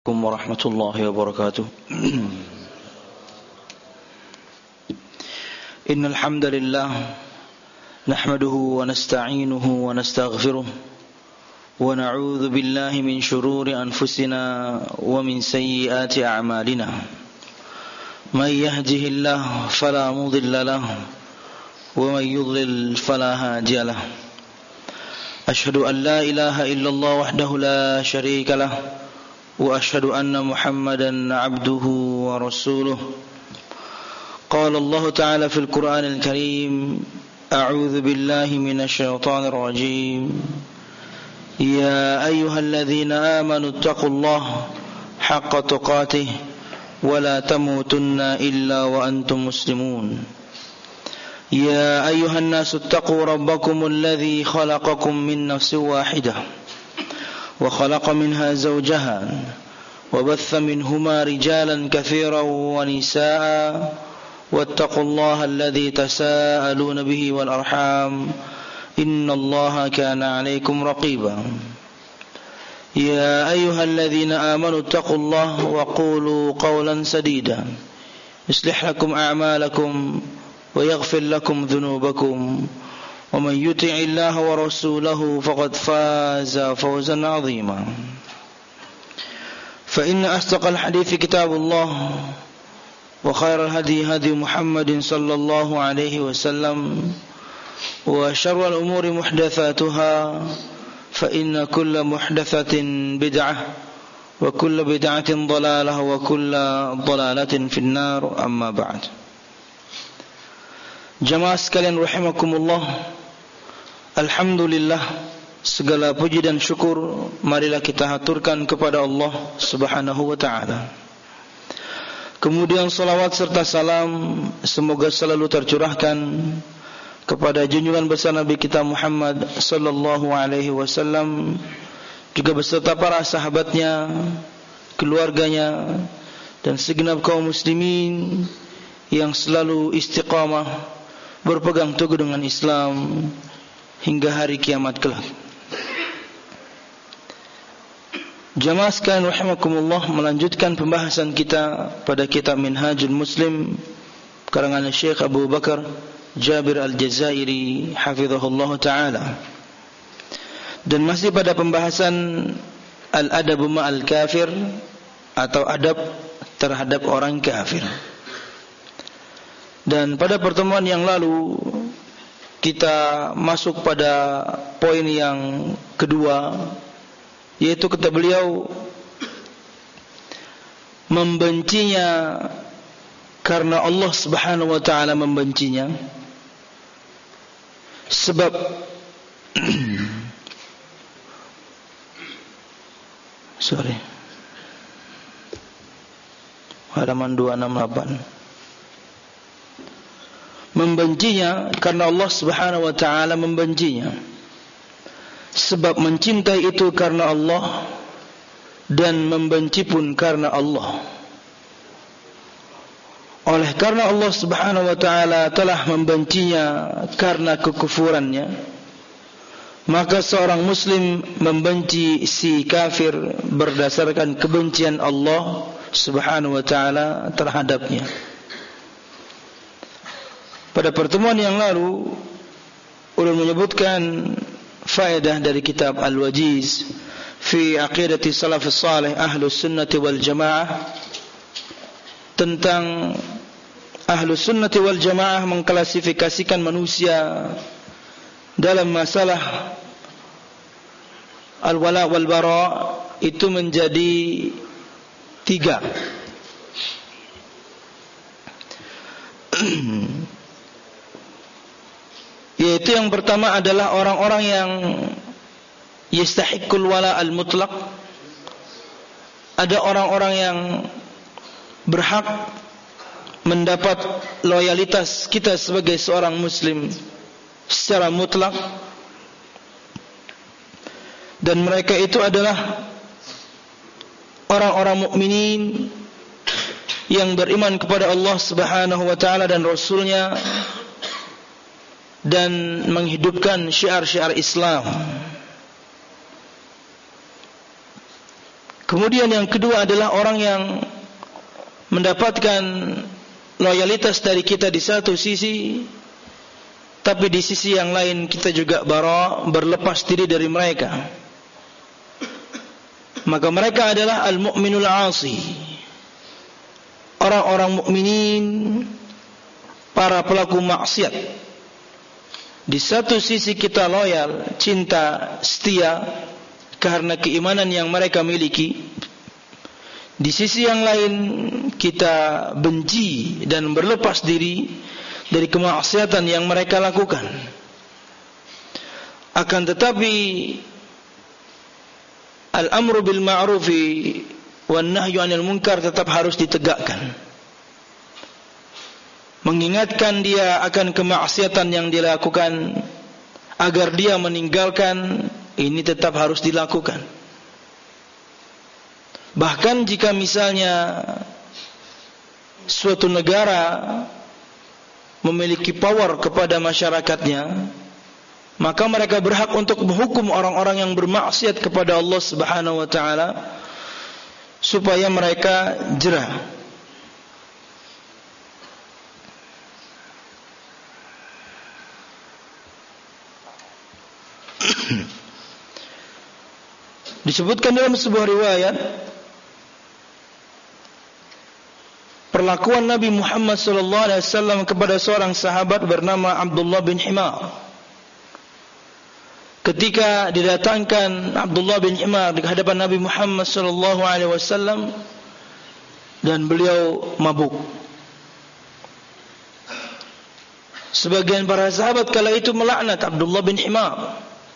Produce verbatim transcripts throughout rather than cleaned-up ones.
Assalamualaikum warahmatullahi wabarakatuh. Innal hamdalillah nahmaduhu wa nasta'inuhu wa nastaghfiruh wa na'udzu billahi min shururi anfusina wa min sayyiati a'malina. May yahdihillahu fala mudilla lahu wa may yudlil fala hadiya lahu. Ashhadu an la ilaha illallah wahdahu la sharika lahu وأشهد أن محمدا عبده ورسوله. قال الله تعالى في القرآن الكريم: أعوذ بالله من الشيطان الرجيم. يا أيها الذين آمنوا اتقوا الله حق تقاته ولا تموتن إلا وأنتم مسلمون. يا أيها الناس اتقوا ربكم الذي خلقكم من نفس واحدة وخلق منها زوجها وبث منهما رجالا كثيرا ونساء واتقوا الله الذي تساءلون به والأرحام إن الله كان عليكم رقيبا. يا أيها الذين آمنوا اتقوا الله وقولوا قولا سديدا يصلح لكم أعمالكم ويغفر لكم ذنوبكم ومن يطع الله ورسوله فقد فاز فوزا عظيما. فإن أصدق الحديث كتاب الله وخير الهدي هدي محمد صلى الله عليه وسلم وشر الأمور محدثاتها فإن كل محدثة بدعة وكل بدعة ضلالة وكل ضلالة في النار. أما بعد. Jamaah sekalian rahimakumullah, alhamdulillah, segala puji dan syukur marilah kita haturkan kepada Allah Subhanahu wa ta'ala. Kemudian salawat serta salam semoga selalu tercurahkan kepada junjungan besar Nabi kita Muhammad sallallahu alaihi wasallam, juga beserta para sahabatnya, keluarganya, dan segenap kaum muslimin yang selalu istiqamah berpegang teguh dengan Islam hingga hari kiamat kelak. Jamaah sekalian rahimakumullah, melanjutkan pembahasan kita pada kitab Minhajul Muslim karangan Syekh Abu Bakar Jabir Al-Jazairi hafizahullah ta'ala, dan masih pada pembahasan Al-Adabu Ma'al Kafir atau adab terhadap orang kafir. Dan pada pertemuan yang lalu kita masuk pada poin yang kedua, yaitu kata beliau membencinya karena Allah Subhanahu wa ta'ala membencinya, sebab sorry halaman dua enam delapan. Membencinya karena Allah Subhanahu wa ta'ala membencinya, sebab mencintai itu karena Allah dan membenci pun karena Allah. Oleh karena Allah Subhanahu wa ta'ala telah membencinya karena kekufurannya, maka seorang muslim membenci si kafir berdasarkan kebencian Allah Subhanahu wa ta'ala terhadapnya. Pada pertemuan yang lalu ulun menyebutkan faedah dari kitab Al-Wajiz fi Aqidati Salafus Salih Ahlus Sunnati wal Jamaah tentang Ahlus Sunnati wal Jamaah mengklasifikasikan manusia dalam masalah al-wala wal bara itu menjadi tiga. Yaitu yang pertama adalah orang-orang yang yastahiqqul wala al-mutlaq. Ada orang-orang yang berhak mendapat loyalitas kita sebagai seorang muslim secara mutlak, dan mereka itu adalah orang-orang mukminin yang beriman kepada Allah Subhanahu wa ta'ala dan Rasulnya, dan menghidupkan syiar-syiar Islam. Kemudian yang kedua adalah orang yang mendapatkan loyalitas dari kita di satu sisi, tapi di sisi yang lain kita juga bara, berlepas diri dari mereka. Maka mereka adalah al-mu'minul 'asi. Orang-orang mukminin, para pelaku maksiat. Di satu sisi kita loyal, cinta, setia karena keimanan yang mereka miliki. Di sisi yang lain kita benci dan berlepas diri dari kemaksiatan yang mereka lakukan. Akan tetapi al-amru bil ma'rufi wan nahyu 'anil munkar tetap harus ditegakkan. Mengingatkan dia akan kemaksiatan yang dia lakukan agar dia meninggalkan, ini tetap harus dilakukan. Bahkan jika misalnya suatu negara memiliki power kepada masyarakatnya, maka mereka berhak untuk menghukum orang-orang yang bermaksiat kepada Allah Subhanahu wa taala supaya mereka jera. Disebutkan dalam sebuah riwayat perlakuan Nabi Muhammad sallallahu alaihi wasallam kepada seorang sahabat bernama Abdullah bin Himar. Ketika didatangkan Abdullah bin Himar di hadapan Nabi Muhammad sallallahu alaihi wasallam dan beliau mabuk. Sebagian para sahabat kala itu melaknat Abdullah bin Himar.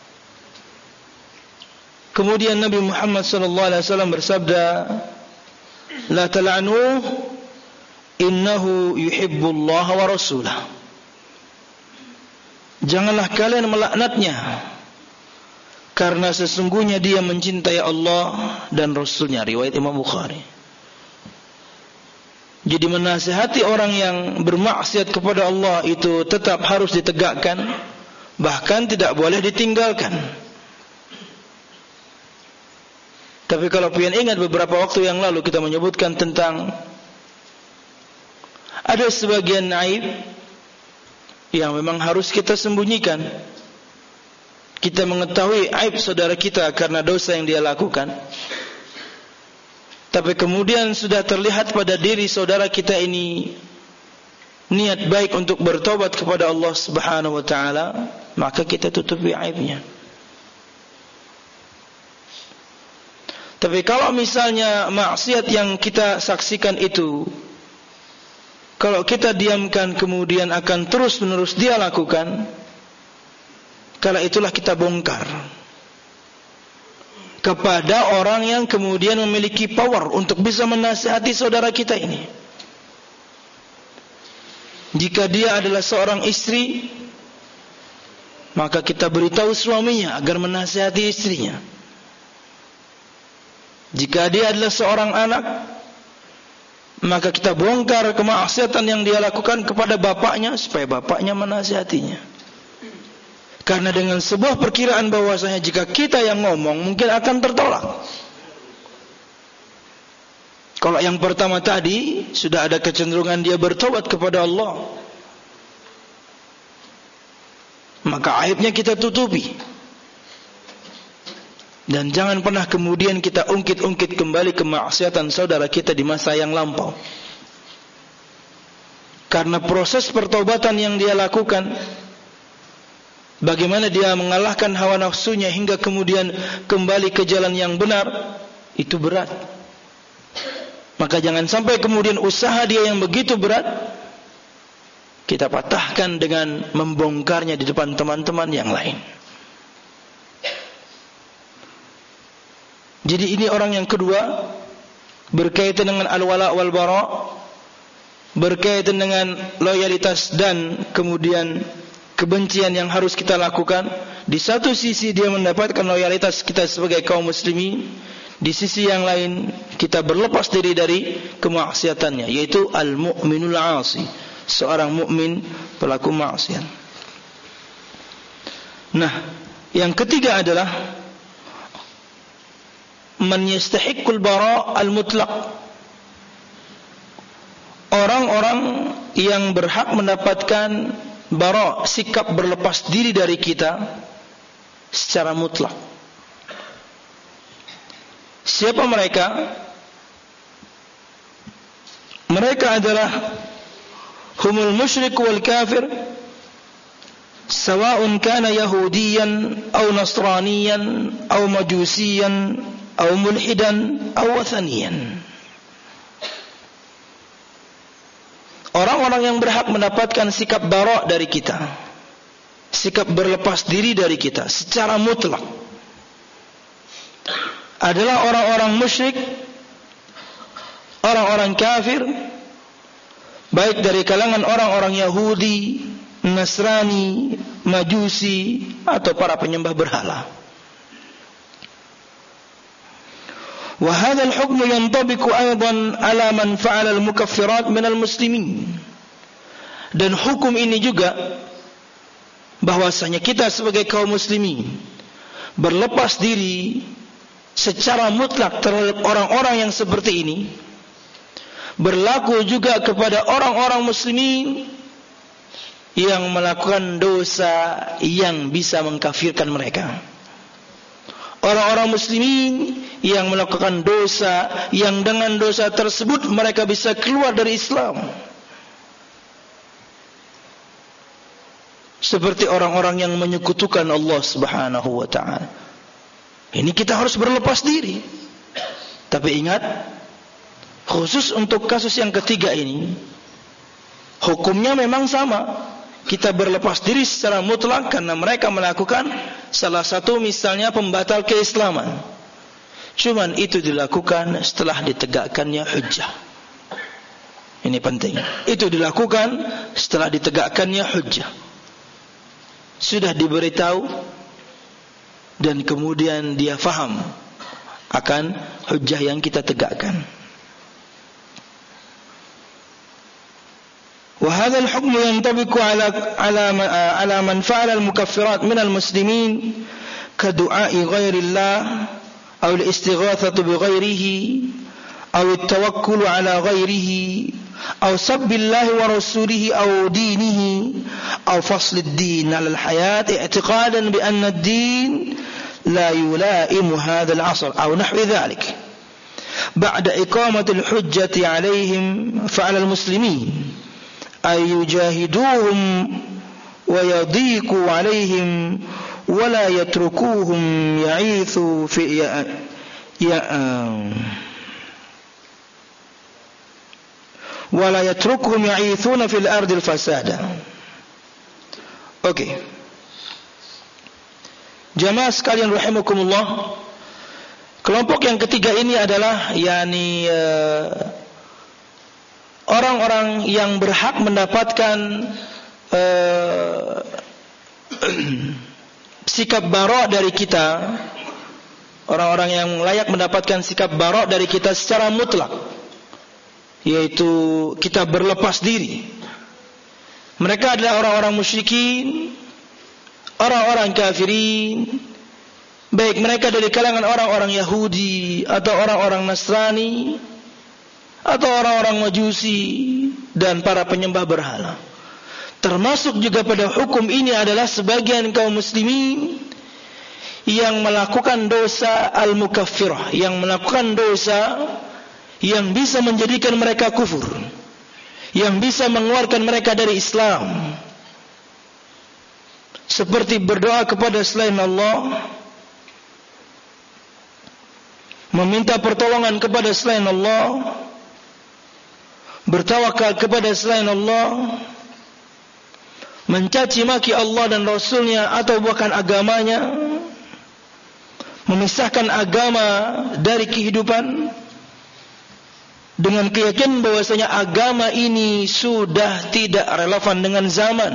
Kemudian Nabi Muhammad sallallahu alaihi wasallam bersabda, "La tal'anuhu, innahu yuhibbullaha wa rasulahu." Janganlah kalian melaknatnya, karena sesungguhnya dia mencintai Allah dan Rasulnya. Riwayat Imam Bukhari. Jadi menasihati orang yang bermaksiat kepada Allah itu tetap harus ditegakkan, bahkan tidak boleh ditinggalkan. Tapi kalau pian ingat beberapa waktu yang lalu kita menyebutkan tentang ada sebagian aib yang memang harus kita sembunyikan. Kita mengetahui aib saudara kita karena dosa yang dia lakukan, tapi kemudian sudah terlihat pada diri saudara kita ini niat baik untuk bertobat kepada Allah Subhanahu wa taala, maka kita tutupi aibnya. Tapi kalau misalnya maksiat yang kita saksikan itu, kalau kita diamkan kemudian akan terus-menerus dia lakukan, kala itulah kita bongkar kepada orang yang kemudian memiliki power untuk bisa menasihati saudara kita ini. Jika dia adalah seorang istri, maka kita beritahu suaminya agar menasihati istrinya. Jika dia adalah seorang anak, maka kita bongkar kemaksiatan yang dia lakukan kepada bapaknya supaya bapaknya menasihatinya. Karena dengan sebuah perkiraan bahwasanya jika kita yang ngomong mungkin akan tertolak. Kalau yang pertama tadi sudah ada kecenderungan dia bertobat kepada Allah, maka aibnya kita tutupi. Dan jangan pernah kemudian kita ungkit-ungkit kembali kemaksiatan saudara kita di masa yang lampau. Karena proses pertobatan yang dia lakukan, bagaimana dia mengalahkan hawa nafsunya hingga kemudian kembali ke jalan yang benar, itu berat. Maka jangan sampai kemudian usaha dia yang begitu berat kita patahkan dengan membongkarnya di depan teman-teman yang lain. Jadi ini orang yang kedua, berkaitan dengan al-wala wal bara, berkaitan dengan loyalitas dan kemudian kebencian yang harus kita lakukan. Di satu sisi dia mendapatkan loyalitas kita sebagai kaum muslimin, di sisi yang lain kita berlepas diri dari kemaksiatannya, yaitu al-mu'minul 'asi, seorang mukmin pelaku maksiat. Nah, yang ketiga adalah man yastahiqqul bara' al-mutlaq. Orang-orang yang berhak mendapatkan bara', sikap berlepas diri dari kita secara mutlak. Siapa mereka? Mereka adalah humul musyrik wal kafir, sawa'un kana yahudiyan aw nasraniyan aw majusiyan aw mulhidan aw wathaniyan. Orang-orang yang berhak mendapatkan sikap bara' dari kita, sikap berlepas diri dari kita secara mutlak, adalah orang-orang musyrik, orang-orang kafir, baik dari kalangan orang-orang Yahudi, Nasrani, Majusi, atau para penyembah berhala. Wa hadzal hukmu yantabiqu aidan ala man fa'ala al-mukaffirat min al-muslimin. Dan hukum ini juga bahwasanya kita sebagai kaum muslimin berlepas diri secara mutlak terhadap orang-orang yang seperti ini, berlaku juga kepada orang-orang muslimin yang melakukan dosa yang bisa mengkafirkan mereka. Orang-orang muslimin yang melakukan dosa yang dengan dosa tersebut mereka bisa keluar dari Islam. Seperti orang-orang yang menyekutukan Allah Subhanahu wa ta'ala. Ini kita harus berlepas diri. Tapi ingat, khusus untuk kasus yang ketiga ini, hukumnya memang sama. Kita berlepas diri secara mutlak karena mereka melakukan salah satu misalnya pembatal keislaman. Cuman itu dilakukan setelah ditegakkannya hujjah. Ini penting. Itu dilakukan setelah ditegakkannya hujjah. Sudah diberitahu dan kemudian dia faham akan hujjah yang kita tegakkan. وهذا الحكم ينطبق على على على من فعل المكفرات من المسلمين كدعاء غير الله أو الاستغاثة بغيره أو التوكل على غيره أو سب الله ورسوله أو دينه أو فصل الدين على الحياة اعتقادا بأن الدين لا يلائم هذا العصر أو نحو ذلك بعد إقامة الحجة عليهم فعلى المسلمين أن يجاهدوهم ويضيقوا عليهم ولا يتركوهم يعيثوا في يا يا ولا يتركهم يعيثون في الأرض الفساد. Oke. Jamaah sekalian rahimakumullah, kelompok yang ketiga ini adalah yakni uh, orang-orang yang berhak mendapatkan uh, sikap bara' dari kita, orang-orang yang layak mendapatkan sikap bara' dari kita secara mutlak, yaitu kita berlepas diri. Mereka adalah orang-orang musyrikin, orang-orang kafirin, baik mereka dari kalangan orang-orang Yahudi atau orang-orang Nasrani atau orang-orang Majusi dan para penyembah berhala. Termasuk juga pada hukum ini adalah sebagian kaum muslimin yang melakukan dosa al-mukaffirah, yang melakukan dosa yang bisa menjadikan mereka kufur, yang bisa mengeluarkan mereka dari Islam, seperti berdoa kepada selain Allah, meminta pertolongan kepada selain Allah, bertawakal kepada selain Allah, mencaci maki Allah dan Rasulnya atau bahkan agamanya, memisahkan agama dari kehidupan dengan keyakinan bahwasanya agama ini sudah tidak relevan dengan zaman.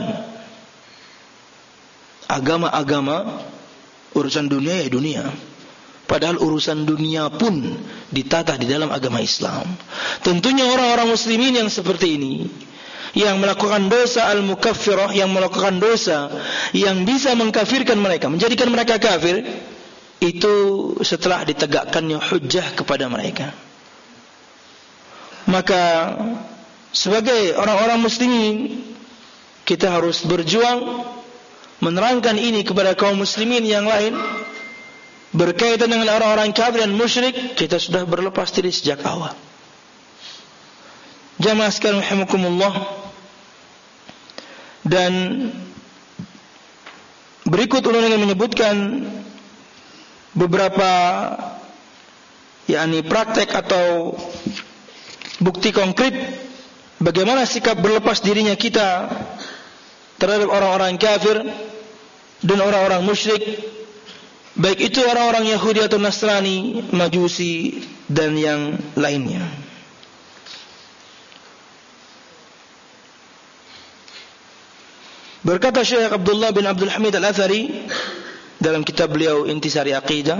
Agama-agama urusan dunia ya dunia, padahal urusan dunia pun ditata di dalam agama Islam. Tentunya orang-orang muslimin yang seperti ini, yang melakukan dosa al-mukaffirah, yang melakukan dosa yang bisa mengkafirkan mereka, menjadikan mereka kafir, itu setelah ditegakkannya hujjah kepada mereka. Maka sebagai orang-orang muslimin, kita harus berjuang menerangkan ini kepada kaum muslimin yang lain. Berkaitan dengan orang-orang kafir dan musyrik, kita sudah berlepas diri sejak awal. Jamaah sekalian rahimakumullah. Dan berikut ulun ingin menyebutkan beberapa yakni praktek atau bukti konkret bagaimana sikap berlepas dirinya kita terhadap orang-orang kafir dan orang-orang musyrik, baik itu orang-orang Yahudi atau Nasrani, Majusi dan yang lainnya. Berkata Syekh Abdullah bin Abdul Hamid Al-Athari dalam kitab beliau Intisari Aqidah,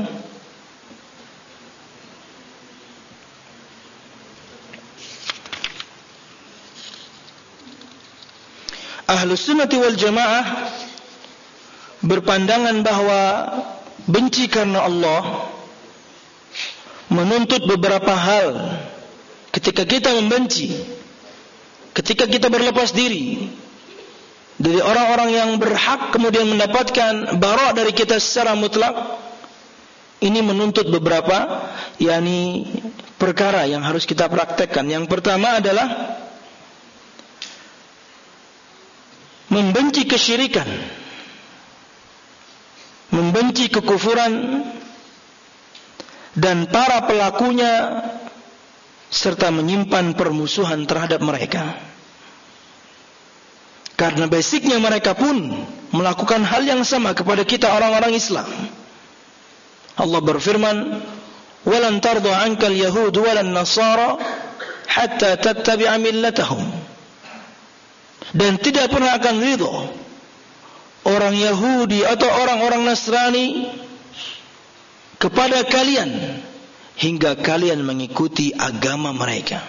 Ahlus Sunnati wal Jamaah berpandangan bahwa benci karena Allah menuntut beberapa hal. Ketika kita membenci, ketika kita berlepas diri dari orang-orang yang berhak kemudian mendapatkan bara' dari kita secara mutlak, ini menuntut beberapa yakni perkara yang harus kita praktekkan. Yang pertama adalah membenci kesyirikan, membenci kekufuran dan para pelakunya, serta menyimpan permusuhan terhadap mereka. Karena basicnya mereka pun melakukan hal yang sama kepada kita orang-orang Islam. Allah berfirman, "Walan tarda 'ankal yahud walan nasara hatta tattabi'a millatahum." Dan tidak pernah akan ridha orang Yahudi atau orang-orang Nasrani kepada kalian hingga kalian mengikuti agama mereka.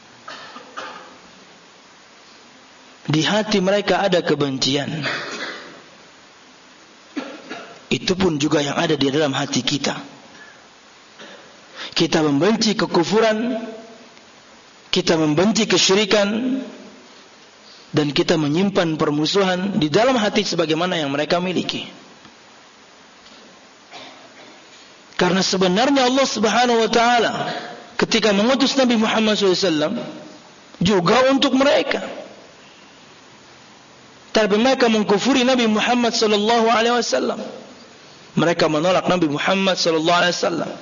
Di hati mereka ada kebencian. Itu pun juga yang ada di dalam hati kita. Kita membenci kekufuran, kita membenci kesyirikan, dan kita menyimpan permusuhan di dalam hati sebagaimana yang mereka miliki. Karena sebenarnya Allah Subhanahu wa taala ketika mengutus Nabi Muhammad shallallahu alaihi wasallam juga untuk mereka. Tapi mereka mengkufuri Nabi Muhammad sallallahu alaihi wasallam. Mereka menolak Nabi Muhammad sallallahu alaihi wasallam.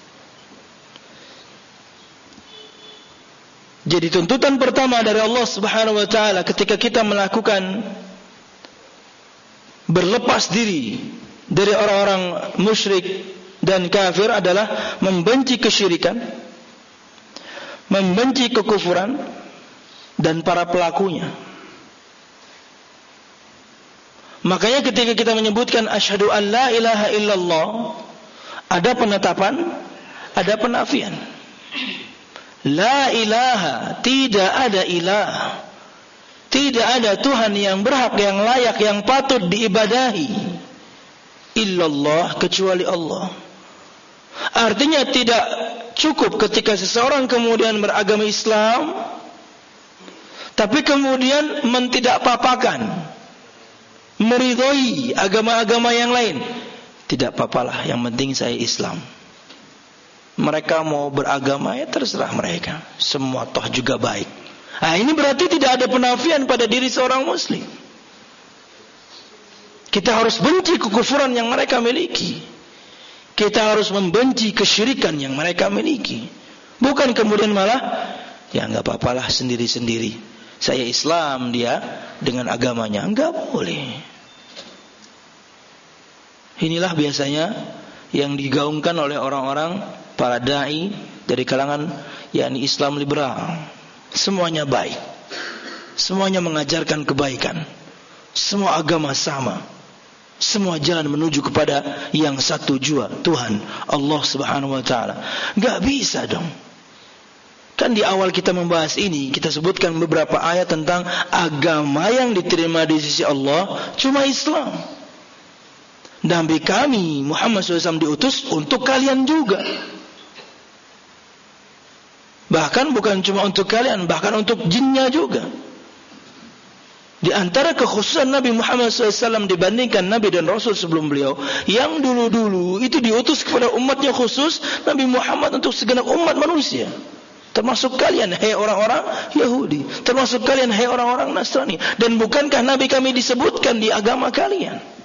Jadi tuntutan pertama dari Allah Subhanahu wa taala ketika kita melakukan berlepas diri dari orang-orang musyrik dan kafir adalah membenci kesyirikan, membenci kekufuran dan para pelakunya. Makanya ketika kita menyebutkan asyhadu an la ilaha illallah, ada penetapan, ada penafian. La ilaha, tidak ada ilah, tidak ada Tuhan yang berhak, yang layak, yang patut diibadahi illallah, kecuali Allah. Artinya tidak cukup ketika seseorang kemudian beragama Islam tapi kemudian mentidakpapakan, meridhoi agama-agama yang lain. Tidak apalah, yang penting saya Islam. Mereka mau beragama, ya terserah mereka, semua toh juga baik. Nah, ini berarti tidak ada penafian pada diri seorang muslim. Kita harus benci kekufuran yang mereka miliki. Kita harus membenci kesyirikan yang mereka miliki. Bukan kemudian malah, ya enggak apalah sendiri-sendiri, saya Islam, dia dengan agamanya. Enggak boleh. Inilah biasanya yang digaungkan oleh orang-orang, para da'i dari kalangan yakni Islam liberal. Semuanya baik, semuanya mengajarkan kebaikan, semua agama sama, semua jalan menuju kepada yang satu jua, Tuhan Allah Subhanahu wa taala. Enggak bisa dong. Kan di awal kita membahas ini, kita sebutkan beberapa ayat tentang agama yang diterima di sisi Allah cuma Islam. Nabi kami Muhammad shallallahu alaihi wasallam diutus untuk kalian juga. Bahkan bukan cuma untuk kalian, bahkan untuk jinnya juga. Di antara kekhususan Nabi Muhammad shallallahu alaihi wasallam dibandingkan Nabi dan Rasul sebelum beliau, yang dulu-dulu itu diutus kepada umatnya khusus, Nabi Muhammad untuk segenap umat manusia. Termasuk kalian, hai orang-orang Yahudi. Termasuk kalian, hai orang-orang Nasrani. Dan bukankah Nabi kami disebutkan di agama kalian?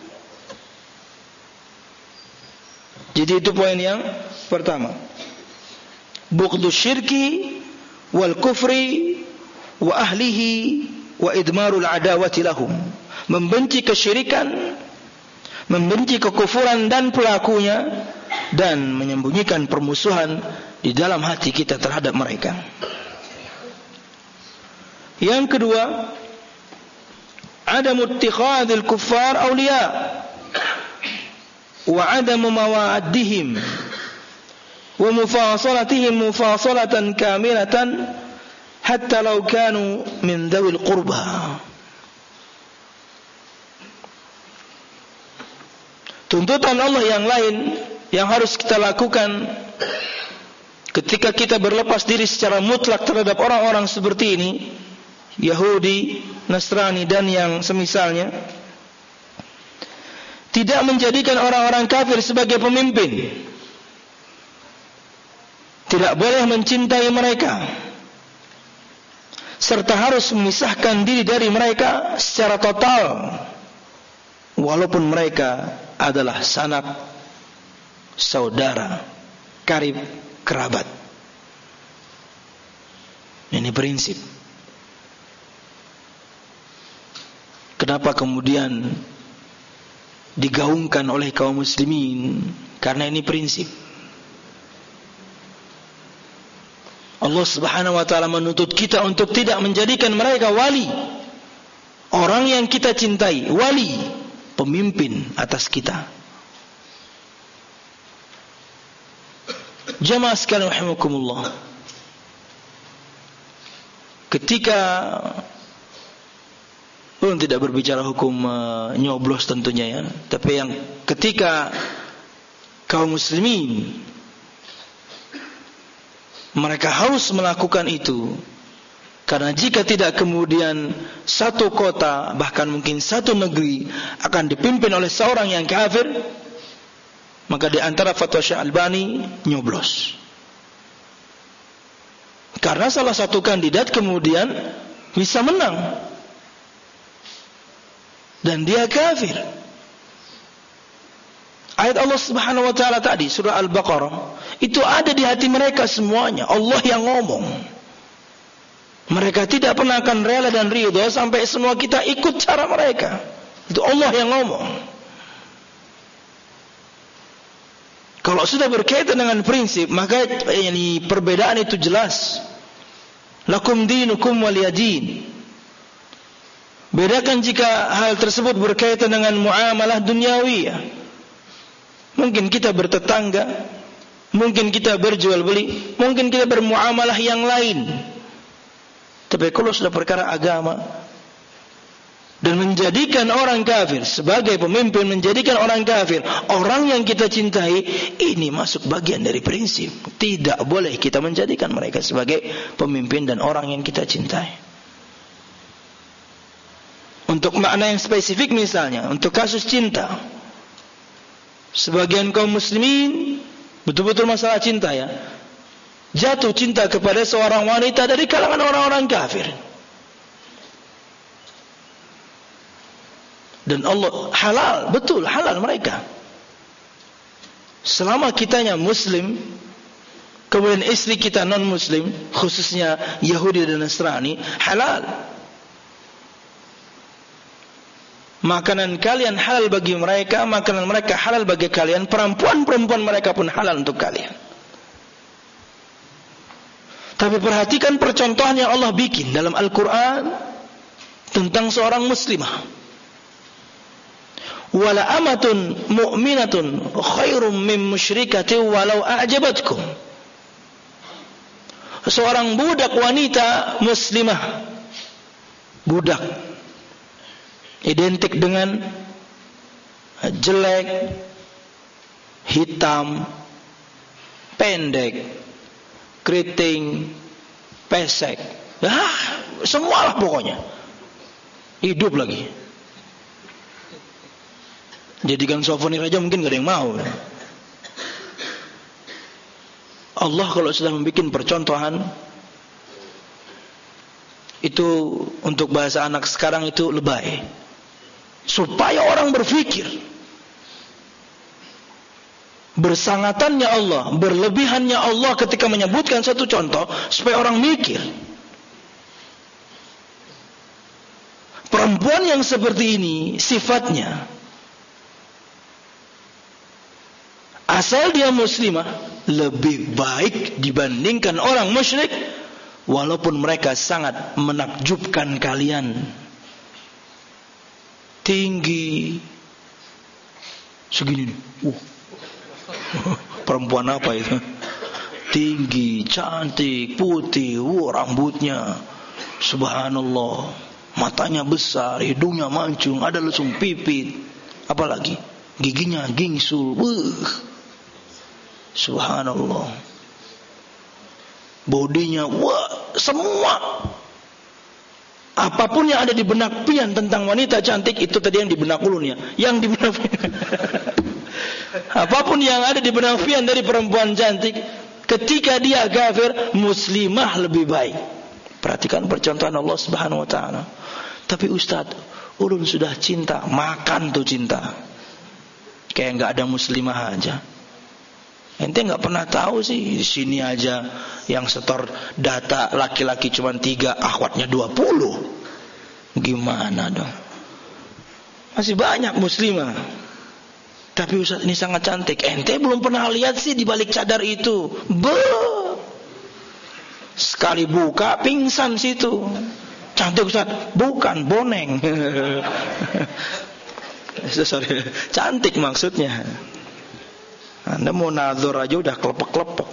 Jadi itu poin yang pertama. Bughdu syirki wal kufri wa ahlihi wa idmarul adawati lahum. Membenci kesyirikan, membenci kekufuran dan pelakunya, dan menyembunyikan permusuhan di dalam hati kita terhadap mereka. Yang kedua, adamu ittikhadil kuffar awliya wa adamu mawaddihim wa mufasalatihim mufasalatan kamilatan hatta law kanu min dhawil qurba. Tuntutan Allah yang lain yang harus kita lakukan ketika kita berlepas diri secara mutlak terhadap orang-orang seperti ini, Yahudi, Nasrani dan yang semisalnya, tidak menjadikan orang-orang kafir sebagai pemimpin. Tidak boleh mencintai mereka, serta harus memisahkan diri dari mereka secara total, walaupun mereka adalah sanak, saudara, karib, kerabat. Ini prinsip. Kenapa kemudian digaungkan oleh kaum muslimin? Karena ini prinsip. Allah Subhanahu wa taala menuntut kita untuk tidak menjadikan mereka wali, orang yang kita cintai, wali, pemimpin atas kita. Jamaah sekalian rahimakumullah, ketika belum tidak berbicara hukum uh, nyoblos tentunya ya, tapi yang ketika kaum muslimin mereka harus melakukan itu, karena jika tidak kemudian satu kota bahkan mungkin satu negeri akan dipimpin oleh seorang yang kafir, maka di antara fatwa Syekh Albani nyoblos. Karena salah satu kandidat kemudian bisa menang dan dia kafir. Ayat Allah Subhanahu wa taala tadi surah Al-Baqarah itu ada di hati mereka semuanya. Allah yang ngomong. Mereka tidak pernah akan rela dan ridha sampai semua kita ikut cara mereka. Itu Allah yang ngomong. Kalau sudah berkaitan dengan prinsip, maka ini perbedaan itu jelas. Lakum dinukum waliyadin. Bedakan jika hal tersebut berkaitan dengan muamalah duniawiyah. Mungkin kita bertetangga, mungkin kita berjual beli, mungkin kita bermuamalah yang lain. Tapi kalau sudah perkara agama dan menjadikan orang kafir sebagai pemimpin, menjadikan orang kafir orang yang kita cintai, ini masuk bagian dari prinsip. Tidak boleh kita menjadikan mereka sebagai pemimpin dan orang yang kita cintai. Untuk makna yang spesifik misalnya, untuk kasus cinta, sebagian kaum muslimin betul-betul masalah cinta ya, jatuh cinta kepada seorang wanita dari kalangan orang-orang kafir. Dan Allah halal, betul halal mereka. Selama kitanya muslim, kemudian istri kita non muslim, khususnya Yahudi dan Nasrani, halal. Makanan kalian halal bagi mereka, makanan mereka halal bagi kalian, perempuan-perempuan mereka pun halal untuk kalian. Tapi perhatikan percontohan yang Allah bikin dalam Al-Quran tentang seorang muslimah. Wala amatun mu'minatun khairum min musyrikatin walau a'jabatkum. Seorang budak wanita muslimah, budak identik dengan jelek, hitam, pendek, keriting, pesek, ah, semualah pokoknya. Hidup lagi. Jadikan souvenir aja mungkin gak ada yang mau. Allah kalau sudah membuat percontohan, itu untuk bahasa anak sekarang itu lebay, supaya orang berpikir. Bersangatannya Allah, berlebihannya Allah ketika menyebutkan satu contoh, supaya orang mikir. Perempuan yang seperti ini sifatnya, asal dia muslimah, lebih baik dibandingkan orang musyrik, walaupun mereka sangat menakjubkan kalian. Tinggi segini nih. Uh. Perempuan apa itu? Tinggi, cantik, putih, uh, rambutnya subhanallah, matanya besar, hidungnya mancung, ada lesung pipit, apalagi giginya gingsul, uh, subhanallah, bodinya, wah, semua apapun yang ada di benak pian tentang wanita cantik itu tadi yang di benak ulunnya, yang di benak apapun yang ada di benak pian dari perempuan cantik, ketika dia kafir, muslimah lebih baik. Perhatikan percontohan Allah Subhanahu wa taala. Tapi Ustaz, ulun sudah cinta, makan tuh cinta. Kayak enggak ada muslimah aja. Ente enggak pernah tahu sih, di sini aja yang setor data laki-laki cuma tiga, akhwatnya dua puluh. Gimana dong? Masih banyak muslimah. Tapi Ustaz ini sangat cantik. Ente belum pernah lihat sih di balik cadar itu. Be. Sekali buka pingsan situ. Cantik Ustaz? Bukan, boneng. Sorry, cantik maksudnya. Anda mau nazar aja udah kelepek-kelepek.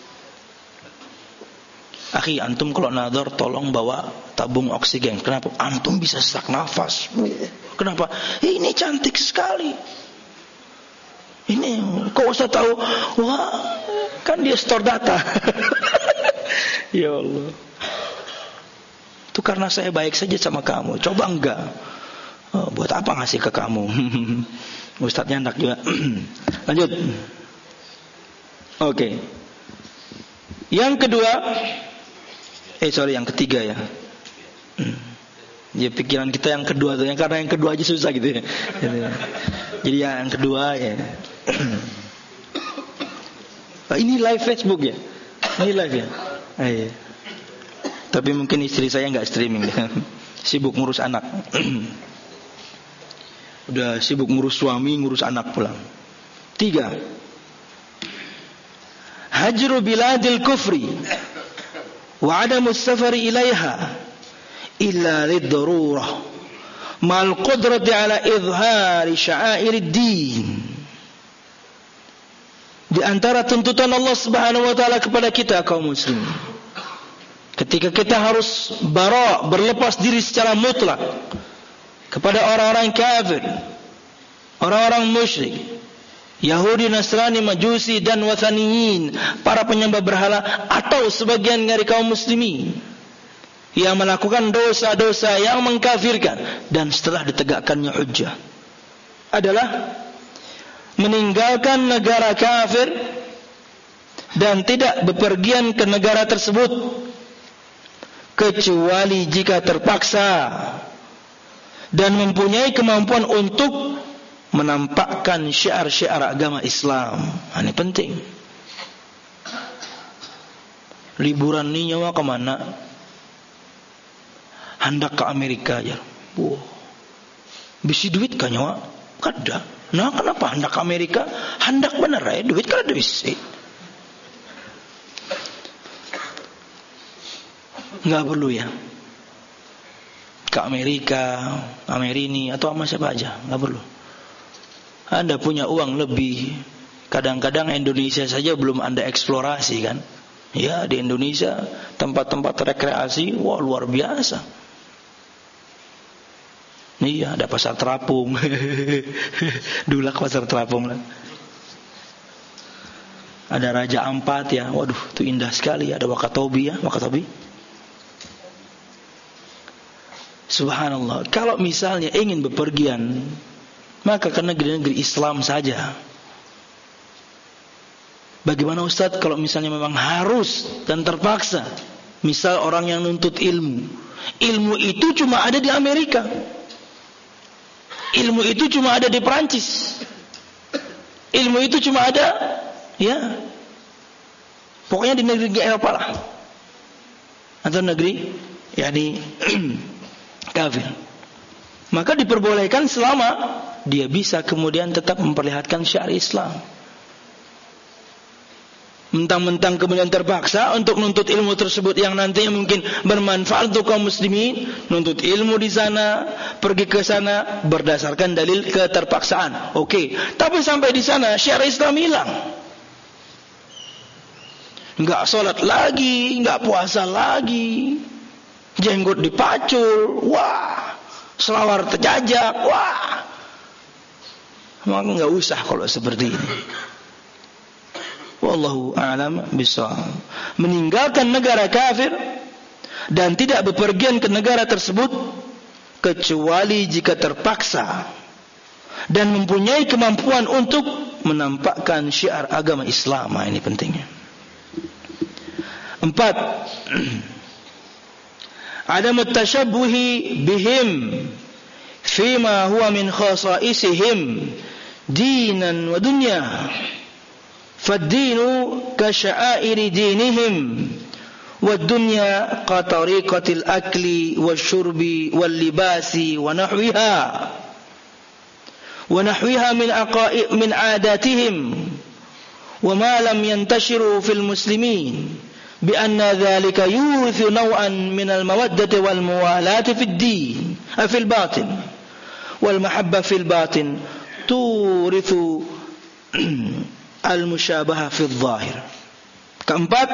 Akhi, antum kalau nazar tolong bawa tabung oksigen. Kenapa? Antum bisa sesak nafas. Kenapa? Ini cantik sekali. Ini kok usah tahu? Wah, kan dia store data. Ya Allah. Itu karena saya baik saja sama kamu. Coba enggak? Oh, buat apa ngasih ke kamu? Ustadznya enak juga. Lanjut. Oke. Okay. Yang kedua, eh sorry yang ketiga ya. Ya pikiran kita yang kedua tuh, yang karena yang kedua aja susah gitu ya. Jadi yang kedua ya. Oh, ini live Facebook ya? Ini live ya? Ah, iya. Tapi mungkin istri saya nggak streaming deh. Sibuk ngurus anak. Udah sibuk ngurus suami, ngurus anak pulang. Tiga. Hajru biladil kufri wa adamus safari ilaiha illa lid-darurah mal qudrati ala izhari sya'airid din. Di antara tuntutan Allah Subhanahu wa taala kepada kita kaum muslim, ketika kita harus bara, berlepas diri secara mutlak kepada orang-orang kafir, orang-orang musyrik, Yahudi, Nasrani, Majusi dan Wathaniyin, para penyembah berhala, atau sebagian dari kaum muslimin yang melakukan dosa-dosa yang mengkafirkan, dan setelah ditegakkannya hujjah, adalah meninggalkan negara kafir dan tidak bepergian ke negara tersebut kecuali jika terpaksa dan mempunyai kemampuan untuk menampakkan syiar-syiar agama Islam. Ini penting. Liburan ni nyawa kemana? Hendak ke Amerika aja. Wow. Bisi duit kan nyawa? Kada. Nah kenapa hendak ke Amerika? Hendak bener ya, duit kada duit sih. Nggak perlu ya ke Amerika, Amerini atau sama siapa aja, nggak perlu. Anda punya uang lebih, kadang-kadang Indonesia saja belum Anda eksplorasi kan? Ya di Indonesia tempat-tempat rekreasi, wah luar biasa. Iya, ada pasar terapung. Dulak pasar terapung lah. Ada Raja Ampat ya. Waduh, itu indah sekali. Ada Wakatobi ya, Wakatobi. Subhanallah. Kalau misalnya ingin bepergian, maka ke negeri-negeri Islam saja. Bagaimana Ustadz kalau misalnya memang harus dan terpaksa? Misal orang yang nuntut ilmu, ilmu itu cuma ada di Amerika, ilmu itu cuma ada di Perancis, ilmu itu cuma ada, ya, pokoknya di negeri Eropa lah, atau negeri, yakni kafir. Maka diperbolehkan selama dia bisa kemudian tetap memperlihatkan syiar Islam. Mentang-mentang kemudian terpaksa untuk nuntut ilmu tersebut yang nantinya mungkin bermanfaat untuk kaum muslimin, nuntut ilmu di sana, pergi ke sana berdasarkan dalil keterpaksaan. Oke, tapi sampai di sana syiar Islam hilang. Enggak salat lagi, enggak puasa lagi, jenggot dipacul, wah, selawar terjajak, wah. Maka enggak usah kalau seperti ini. Wallahu a'lam bishawab. Meninggalkan negara kafir dan tidak bepergian ke negara tersebut kecuali jika terpaksa dan mempunyai kemampuan untuk menampakkan syiar agama Islam. Ini pentingnya. Empat, adam at-tashabbuhi bihim fima huwa min khasaisihim dinan wa dunya. فالدين كشعائر دينهم والدنيا كطريقة الأكل والشرب واللباس ونحوها ونحوها من عقائد من عاداتهم وما لم ينتشروا في المسلمين بأن ذلك يورث نوعا من المودة والموالاة في الدين في الباطن والمحبة في الباطن تورث al-musyabahah fi dhahir. Keempat,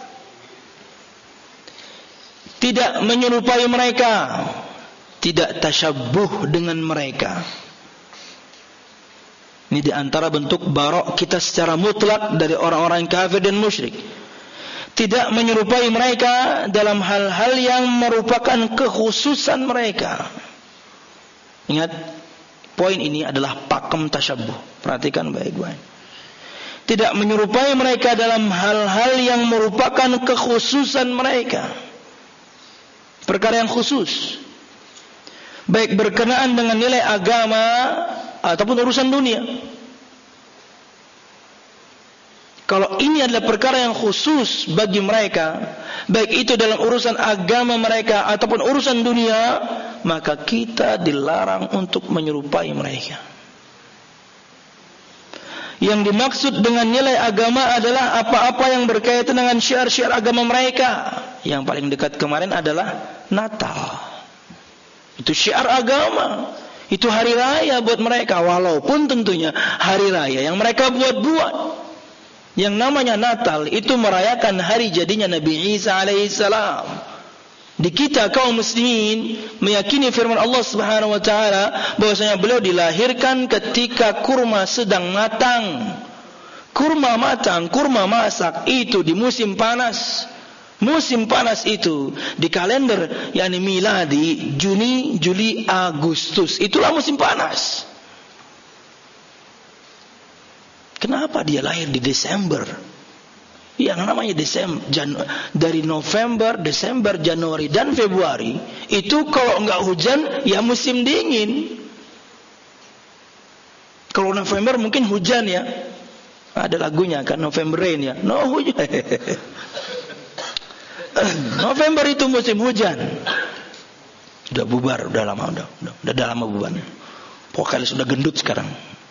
tidak menyerupai mereka, tidak tasyabbuh dengan mereka. Ini di antara bentuk barok kita secara mutlak dari orang-orang kafir dan musyrik. Tidak menyerupai mereka dalam hal-hal yang merupakan kekhususan mereka. Ingat, poin ini adalah pakem tasyabbuh. Perhatikan baik-baik. Tidak menyerupai mereka dalam hal-hal yang merupakan kekhususan mereka. Perkara yang khusus, baik berkenaan dengan nilai agama ataupun urusan dunia. Kalau ini adalah perkara yang khusus bagi mereka, baik itu dalam urusan agama mereka ataupun urusan dunia, maka kita dilarang untuk menyerupai mereka. Yang dimaksud dengan nilai agama adalah apa-apa yang berkaitan dengan syiar-syiar agama mereka. Yang paling dekat kemarin adalah Natal. Itu syiar agama. Itu hari raya buat mereka. Walaupun tentunya hari raya yang mereka buat-buat. Yang namanya Natal itu merayakan hari jadinya Nabi Isa alaihissalam. Di kita kaum muslimin meyakini firman Allah Subhanahu wa taala bahwasanya beliau dilahirkan ketika kurma sedang matang. Kurma matang, kurma masak itu di musim panas. Musim panas itu di kalender yakni miladi Juni, Juli, Agustus. Itulah musim panas. Kenapa dia lahir di Desember? Yang namanya Desember, Janu, dari November, Desember, Januari dan Februari itu kalau enggak hujan ya musim dingin. Kalau November mungkin hujan ya, ada lagunya kan, November Rain ya, no hujan. November itu musim hujan. Udah bubar, udah lama, udah, udah, udah lama bubarnya. Pokoknya sudah gendut sekarang.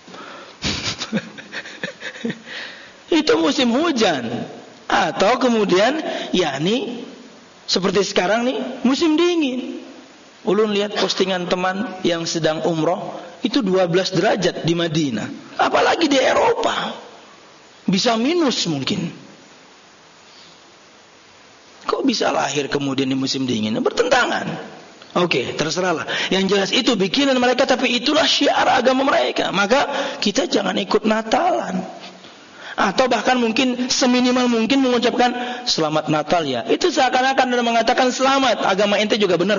Itu musim hujan. Atau kemudian yakni seperti sekarang nih musim dingin. Ulun lihat postingan teman yang sedang umroh, itu dua belas derajat di Madinah. Apalagi di Eropa, bisa minus mungkin. Kok bisa lahir kemudian di musim dingin? Bertentangan. Oke, terserahlah. Yang jelas itu bikinan mereka, tapi itulah syiar agama mereka. Maka kita jangan ikut Natalan. Atau bahkan mungkin seminimal mungkin mengucapkan selamat Natal ya. Itu seakan-akan dan mengatakan selamat, agama ente juga benar.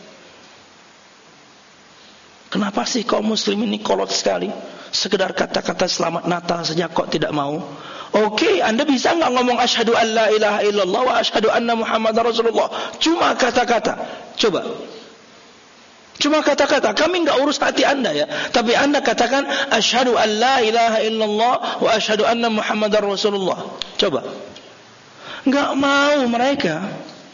Kenapa sih kaum muslim ini kolot sekali? Sekedar kata-kata selamat Natal saja kok tidak mau? Oke, Anda bisa enggak ngomong asyhadu an la ilaha illallah wa asyhadu anna muhammadar rasulullah? Cuma kata-kata. Coba. Cuma kata-kata, kami enggak urus hati Anda ya. Tapi Anda katakan asyhadu an la ilaha illallah wa asyhadu anna muhammadar rasulullah. Coba. Enggak mau mereka.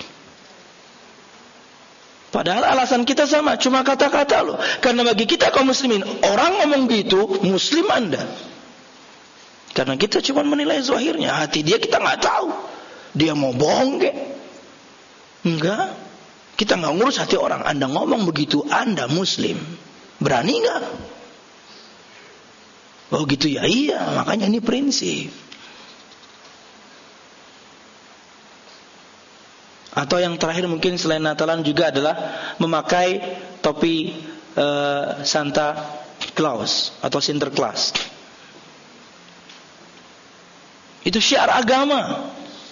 Padahal alasan kita sama, cuma kata-kata loh. Karena bagi kita kaum muslimin, orang ngomong gitu, muslim Anda. Karena kita cuma menilai zahirnya, hati dia kita enggak tahu. Dia mau bohong kek? Enggak. Kita nggak ngurus hati orang. Anda ngomong begitu, Anda muslim. Berani nggak? Oh gitu ya, iya. Makanya ini prinsip. Atau yang terakhir mungkin selain Natalan juga adalah memakai topi uh, Santa Claus atau Sinterklas. Itu syiar agama.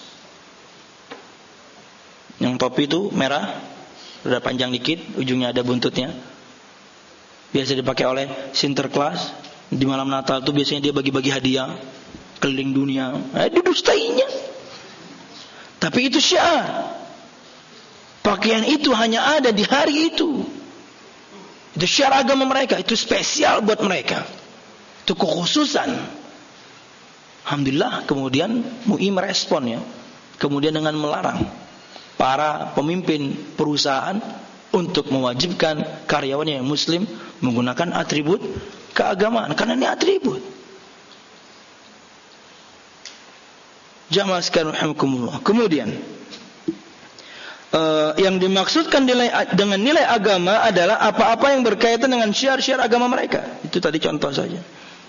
Yang topi itu merah, rada panjang dikit, ujungnya ada buntutnya. Biasa dipakai oleh Sinterklas. Di malam Natal itu biasanya dia bagi-bagi hadiah keliling dunia. Eh, didustainya. Tapi itu syiar. Pakaian itu hanya ada di hari itu. Itu syiar agama mereka. Itu spesial buat mereka. Itu kekhususan. Alhamdulillah kemudian M U I merespon ya. Kemudian dengan melarang para pemimpin perusahaan untuk mewajibkan karyawannya yang muslim menggunakan atribut keagamaan. Karena ini atribut. Jamaah sekalian rahimakumullah. Kemudian uh, yang dimaksudkan nilai, dengan nilai agama adalah apa-apa yang berkaitan dengan syiar-syiar agama mereka. Itu tadi contoh saja.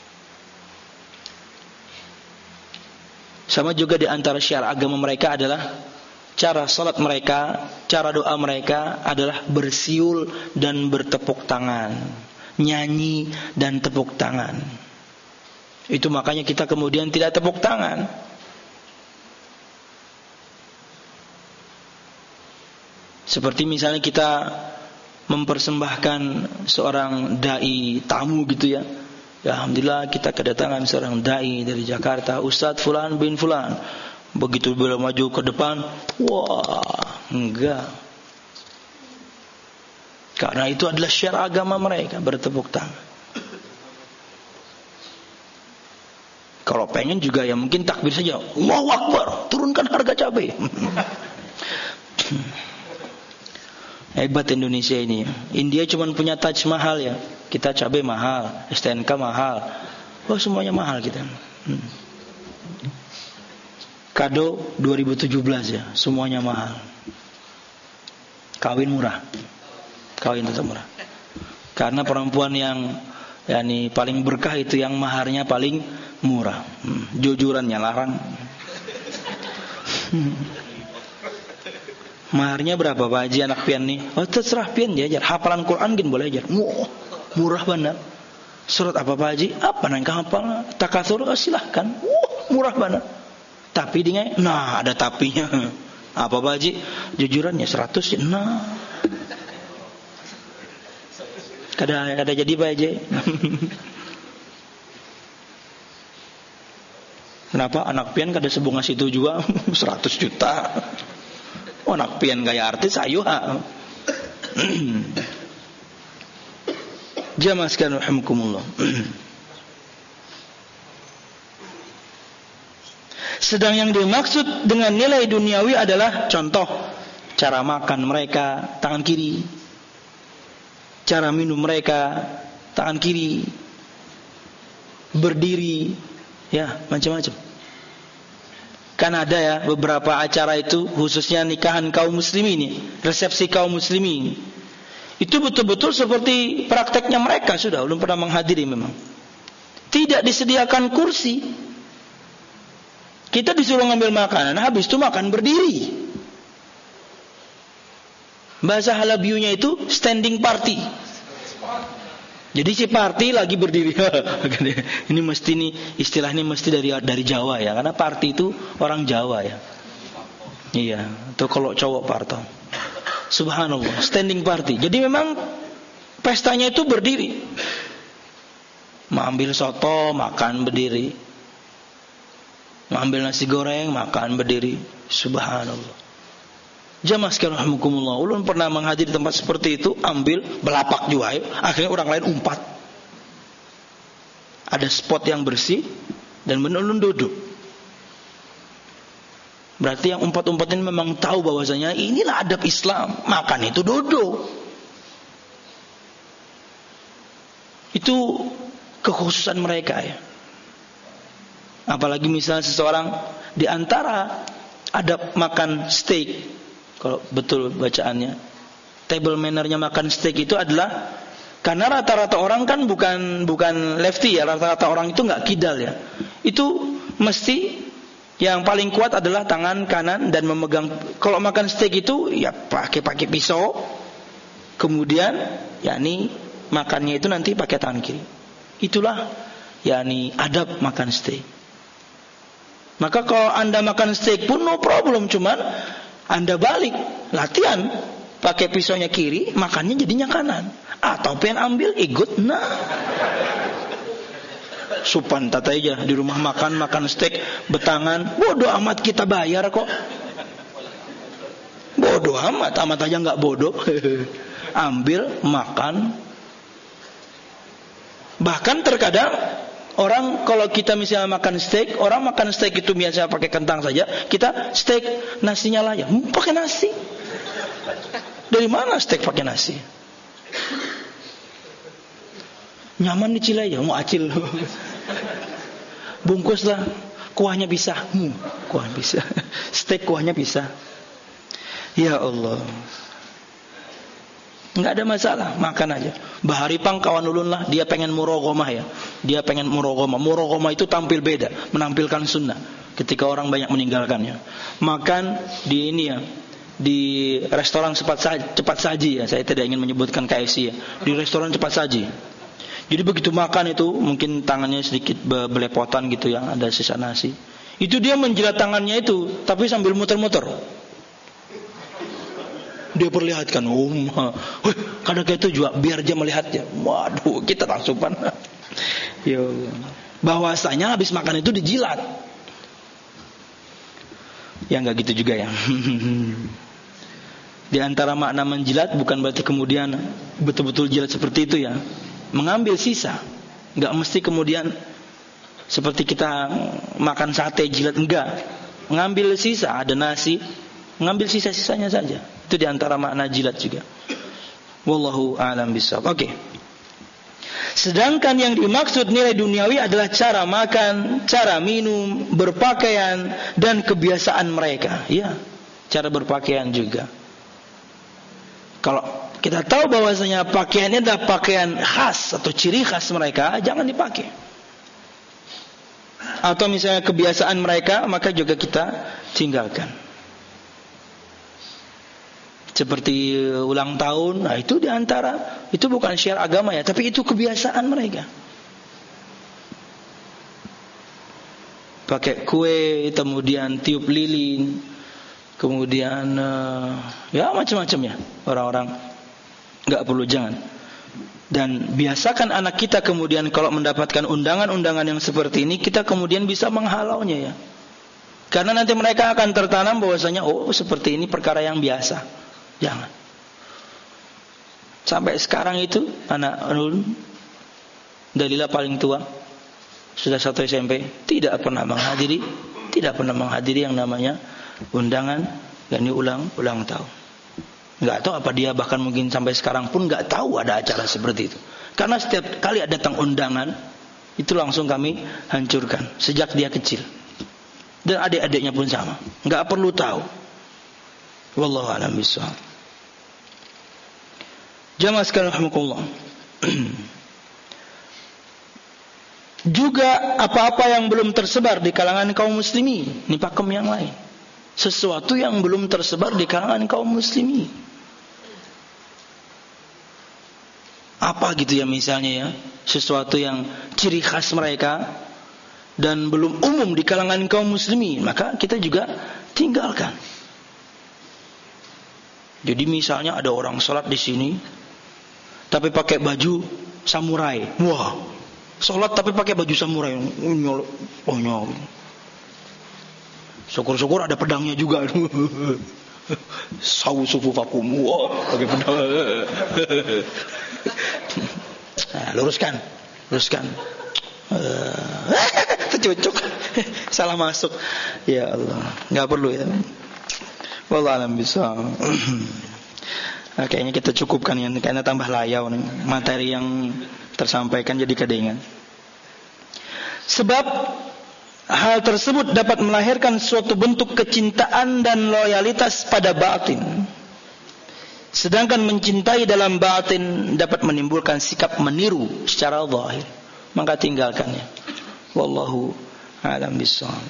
Sama juga di antara syiar agama mereka adalah cara salat mereka, cara doa mereka adalah bersiul dan bertepuk tangan, nyanyi dan tepuk tangan. Itu makanya kita kemudian tidak tepuk tangan. Seperti misalnya kita mempersembahkan seorang dai tamu gitu ya. Ya alhamdulillah kita kedatangan seorang dai dari Jakarta, Ustadz Fulan bin Fulan. Begitu beliau maju ke depan, wah, enggak. Karena itu adalah syiar agama mereka, bertepuk tangan. Kalau pengen juga ya mungkin takbir saja. Allahu Akbar, turunkan harga cabai. Hebat Indonesia ini. India cuma punya Taj Mahal ya. Kita cabai mahal, S T N K mahal. Oh semuanya mahal kita. Hmm. Kado dua ribu tujuh belas ya, semuanya mahal. Kawin murah. Kawin tetap murah. Karena perempuan yang yakni paling berkah itu yang maharnya paling murah. Hmm. Jujurannya larang. Hmm. Maharnya berapa Pak Haji anak pian nih? Oh terserah pian dia ajar. Hafalan Quran gin boleh ajar. Wah, murah banget. Surat apa Pak Haji? Apa nang hafal? Takatsur oh, silahkan. Wah, murah banget. Tapi dia, nah ada tapinya. Apa Pak Haji? Jujurannya seratus. Nah. Kada kada jadi Pak Haji. Kenapa anak pian kada sebunga situ juga seratus juta. Oh, anak pian gaya artis ayo ha. Jamaah sekalian rahimakumullah. Sedang yang dimaksud dengan nilai duniawi adalah contoh cara makan mereka tangan kiri, cara minum mereka tangan kiri, berdiri, ya macam-macam. Kan ada ya beberapa acara itu khususnya nikahan kaum muslimin, resepsi kaum muslimin. Itu betul-betul seperti prakteknya mereka sudah, belum pernah menghadiri memang. Tidak disediakan kursi. Kita disuruh ngambil makanan, habis itu makan berdiri. Bahasa halabiunya itu standing party. Jadi si party lagi berdiri. Ini mesti nih istilah ini mesti dari dari Jawa ya, karena party itu orang Jawa ya. Iya, itu kalau cowok parto. Subhanallah, standing party. Jadi memang pestanya itu berdiri. Mengambil soto, makan berdiri. Mengambil nasi goreng, makan berdiri. Subhanallah. Jamaah sekalian rahimakumullah, ulun pernah menghadiri tempat seperti itu, ambil belapak juga, akhirnya orang lain umpat. Ada spot yang bersih dan ulun duduk. Berarti yang umpat-umpat ini memang tahu bahwasanya inilah adab Islam, makan itu duduk. Itu kekhususan mereka ya. Apalagi misalnya seseorang di antara adab makan steak, kalau betul bacaannya, table mannernya makan steak itu adalah karena rata-rata orang kan bukan bukan lefty ya, rata-rata orang itu nggak kidal ya. Itu mesti yang paling kuat adalah tangan kanan dan memegang. Kalau makan steak itu ya pakai pakai pisau, kemudian yakni makannya itu nanti pakai tangan kiri. Itulah yakni adab makan steak. Maka kalau Anda makan steak pun no problem, cuman Anda balik latihan pakai pisaunya kiri, makannya jadinya kanan. Atau pengen ambil ikut nah. Supan tata aja di rumah makan makan steak betangan, bodoh amat kita bayar kok. Bodoh amat, amat aja nggak bodoh. Ambil makan. Bahkan terkadang orang kalau kita misalnya makan steak, orang makan steak itu biasa pakai kentang saja, kita steak nasinya lah ya, hmm, pakai nasi. Dari mana steak pakai nasi? Nyaman di Cilai ya, mau acil. Bungkuslah, kuahnya bisa, hmm, kuah bisa. Steak kuahnya bisa. Ya Allah. Enggak ada masalah, makan aja. Baharipang kawan ulun lah, dia pengen murogomah ya. Dia pengen murogomah. Murogomah itu tampil beda, menampilkan sunnah. Ketika orang banyak meninggalkannya. Makan di ini ya, di restoran cepat saji, cepat saji ya. Saya tidak ingin menyebutkan K F C ya. Di restoran cepat saji. Jadi begitu makan itu, mungkin tangannya sedikit belepotan gitu ya, ada sisa nasi. Itu dia menjilat tangannya itu, tapi sambil muter-muter. Dia perlihatkan, oh, wih, kadang kayak itu juga biar dia melihatnya. Waduh, kita langsung pan. Yo, bahwasanya habis makan itu dijilat. Ya enggak gitu juga ya. Di antara makna menjilat bukan berarti kemudian betul-betul jilat seperti itu ya. Mengambil sisa, enggak mesti kemudian seperti kita makan sate jilat, enggak. Mengambil sisa, ada nasi, mengambil sisa-sisanya saja. Itu di antara makna jilat juga. Wallahu a'lam bishawab. Oke. Okay. Sedangkan yang dimaksud nilai duniawi adalah cara makan, cara minum, berpakaian dan kebiasaan mereka. Ya, cara berpakaian juga. Kalau kita tahu bahwasanya pakaiannya adalah pakaian khas atau ciri khas mereka, jangan dipakai. Atau misalnya kebiasaan mereka, maka juga kita tinggalkan. Seperti ulang tahun, nah itu diantara, itu bukan syiar agama ya, tapi itu kebiasaan mereka. Pakai kue, kemudian tiup lilin, kemudian uh, ya macam-macam ya, orang-orang nggak perlu jangan. Dan biasakan anak kita kemudian kalau mendapatkan undangan-undangan yang seperti ini, kita kemudian bisa menghalaunya ya. Karena nanti mereka akan tertanam bahwasanya oh seperti ini perkara yang biasa. Jangan. Sampai sekarang itu anak ulun Dalila paling tua sudah satu S M P tidak pernah menghadiri tidak pernah menghadiri yang namanya undangan yakni ulang ulang tahun. Enggak tahu apa dia bahkan mungkin sampai sekarang pun enggak tahu ada acara seperti itu. Karena setiap kali ada datang undangan itu langsung kami hancurkan sejak dia kecil. Dan adik-adiknya pun sama. Enggak perlu tahu. Wallahu a'lam bishawab. Jamaah sekalian rahimakumullah. Juga apa-apa yang belum tersebar di kalangan kaum muslimin, ini pakem yang lain. Sesuatu yang belum tersebar di kalangan kaum muslimin. apa gitu ya misalnya ya, sesuatu yang ciri khas mereka dan belum umum di kalangan kaum muslimin, maka kita juga tinggalkan. Jadi misalnya ada orang sholat di sini tapi pakai baju samurai, wah, sholat tapi pakai baju samurai, oh nyol. Syukur-syukur ada pedangnya juga. Sawu sufufakum, wah, pakai pedang. Nah, luruskan, luruskan. Uh, tercucuk, salah masuk. Ya Allah, nggak perlu ya. Wallahu a'lam bishawab. Nah, kayaknya kita cukupkan ya, karena tambah layau nih materi yang tersampaikan jadi kedengan. Sebab hal tersebut dapat melahirkan suatu bentuk kecintaan dan loyalitas pada batin. Sedangkan mencintai dalam batin dapat menimbulkan sikap meniru secara zahir. Maka tinggalkannya. Wallahu a'lam bishawab.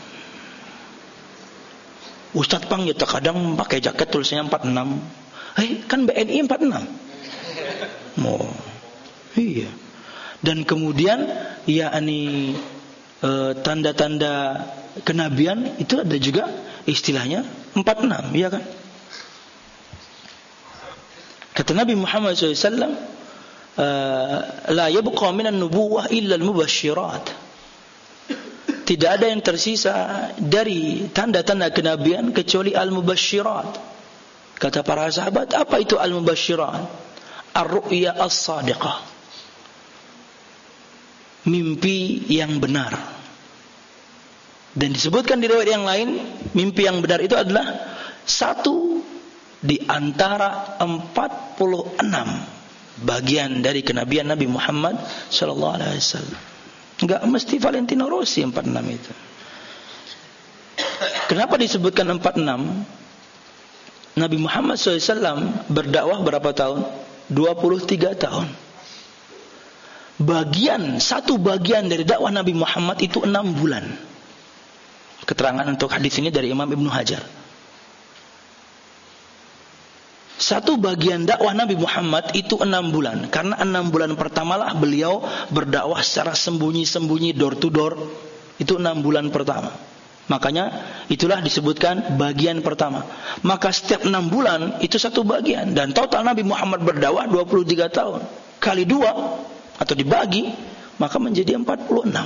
Ustaz Pang ya terkadang pakai jaket tulisannya empat puluh enam. Eh, kan B N I empat puluh enam. Oh. Iya. Dan kemudian yakni e, tanda-tanda kenabian itu ada juga istilahnya empat puluh enam, iya kan? Kata Nabi Muhammad shallallahu alaihi wasallam, la yabqa minan nubuwah illa al-mubasysyirat. Tidak ada yang tersisa dari tanda-tanda kenabian kecuali al-mubasysyirat. Kata para sahabat, apa itu al-mubasysyirat? Ar-ru'ya as-sadiqah. Mimpi yang benar. Dan disebutkan di riwayat yang lain, mimpi yang benar itu adalah satu di antara empat puluh enam bagian dari kenabian Nabi Muhammad sallallahu alaihi wasallam. Enggak mesti Valentino Rossi empat puluh enam itu. Kenapa disebutkan empat puluh enam? Nabi Muhammad shallallahu alaihi wasallam berdakwah berapa tahun? dua puluh tiga tahun. Bagian, satu bagian dari dakwah Nabi Muhammad itu enam bulan. Keterangan untuk hadis ini dari Imam Ibnu Hajar. Satu bagian dakwah Nabi Muhammad itu enam bulan. Karena enam bulan pertamalah beliau berdakwah secara sembunyi-sembunyi, door to door. Itu enam bulan pertama. Makanya itulah disebutkan bagian pertama. Maka setiap enam bulan itu satu bagian. Dan total Nabi Muhammad berdakwah dua puluh tiga tahun. Kali dua atau dibagi, maka menjadi empat puluh enam.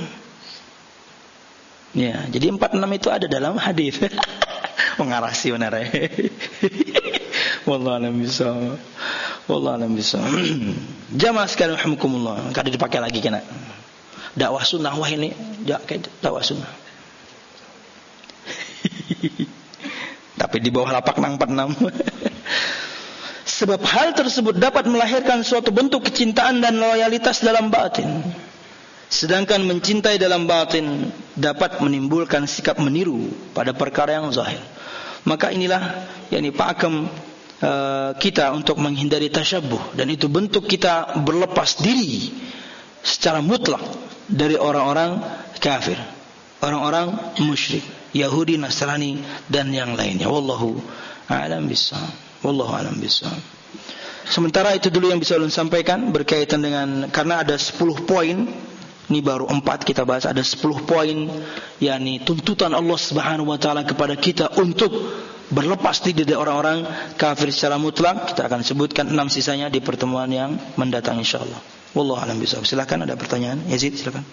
Ya, jadi empat puluh enam itu ada dalam hadis. Mengarasi benar ya. Wallahu a'lam bishawab. Wallahu a'lam bishawab. Jamaah sekalian rahimakumullah. Kada dipakai lagi kena. Dakwah sunnah wah ini, ya kayak dakwah sunnah. Tapi di bawah lapak nang empat puluh enam. Sebab hal tersebut dapat melahirkan suatu bentuk kecintaan dan loyalitas dalam batin. Sedangkan mencintai dalam batin dapat menimbulkan sikap meniru pada perkara yang zahir. Maka inilah yakni pakem uh, kita untuk menghindari tasyabbuh, dan itu bentuk kita berlepas diri secara mutlak dari orang-orang kafir, orang-orang musyrik, Yahudi, Nasrani dan yang lainnya. Wallahu a'lam bishawab. Wallahu a'lam bishawab. Sementara itu dulu yang bisa ulun sampaikan berkaitan dengan, karena ada sepuluh poin. Ini baru empat kita bahas, ada sepuluh poin, yakni tuntutan Allah Subhanahu wa taala kepada kita untuk berlepas diri dari orang-orang kafir secara mutlak. Kita akan sebutkan enam sisanya di pertemuan yang mendatang insyaallah. Wallahu a'lam bishawab. Silakan, ada pertanyaan? Yazid, silakan.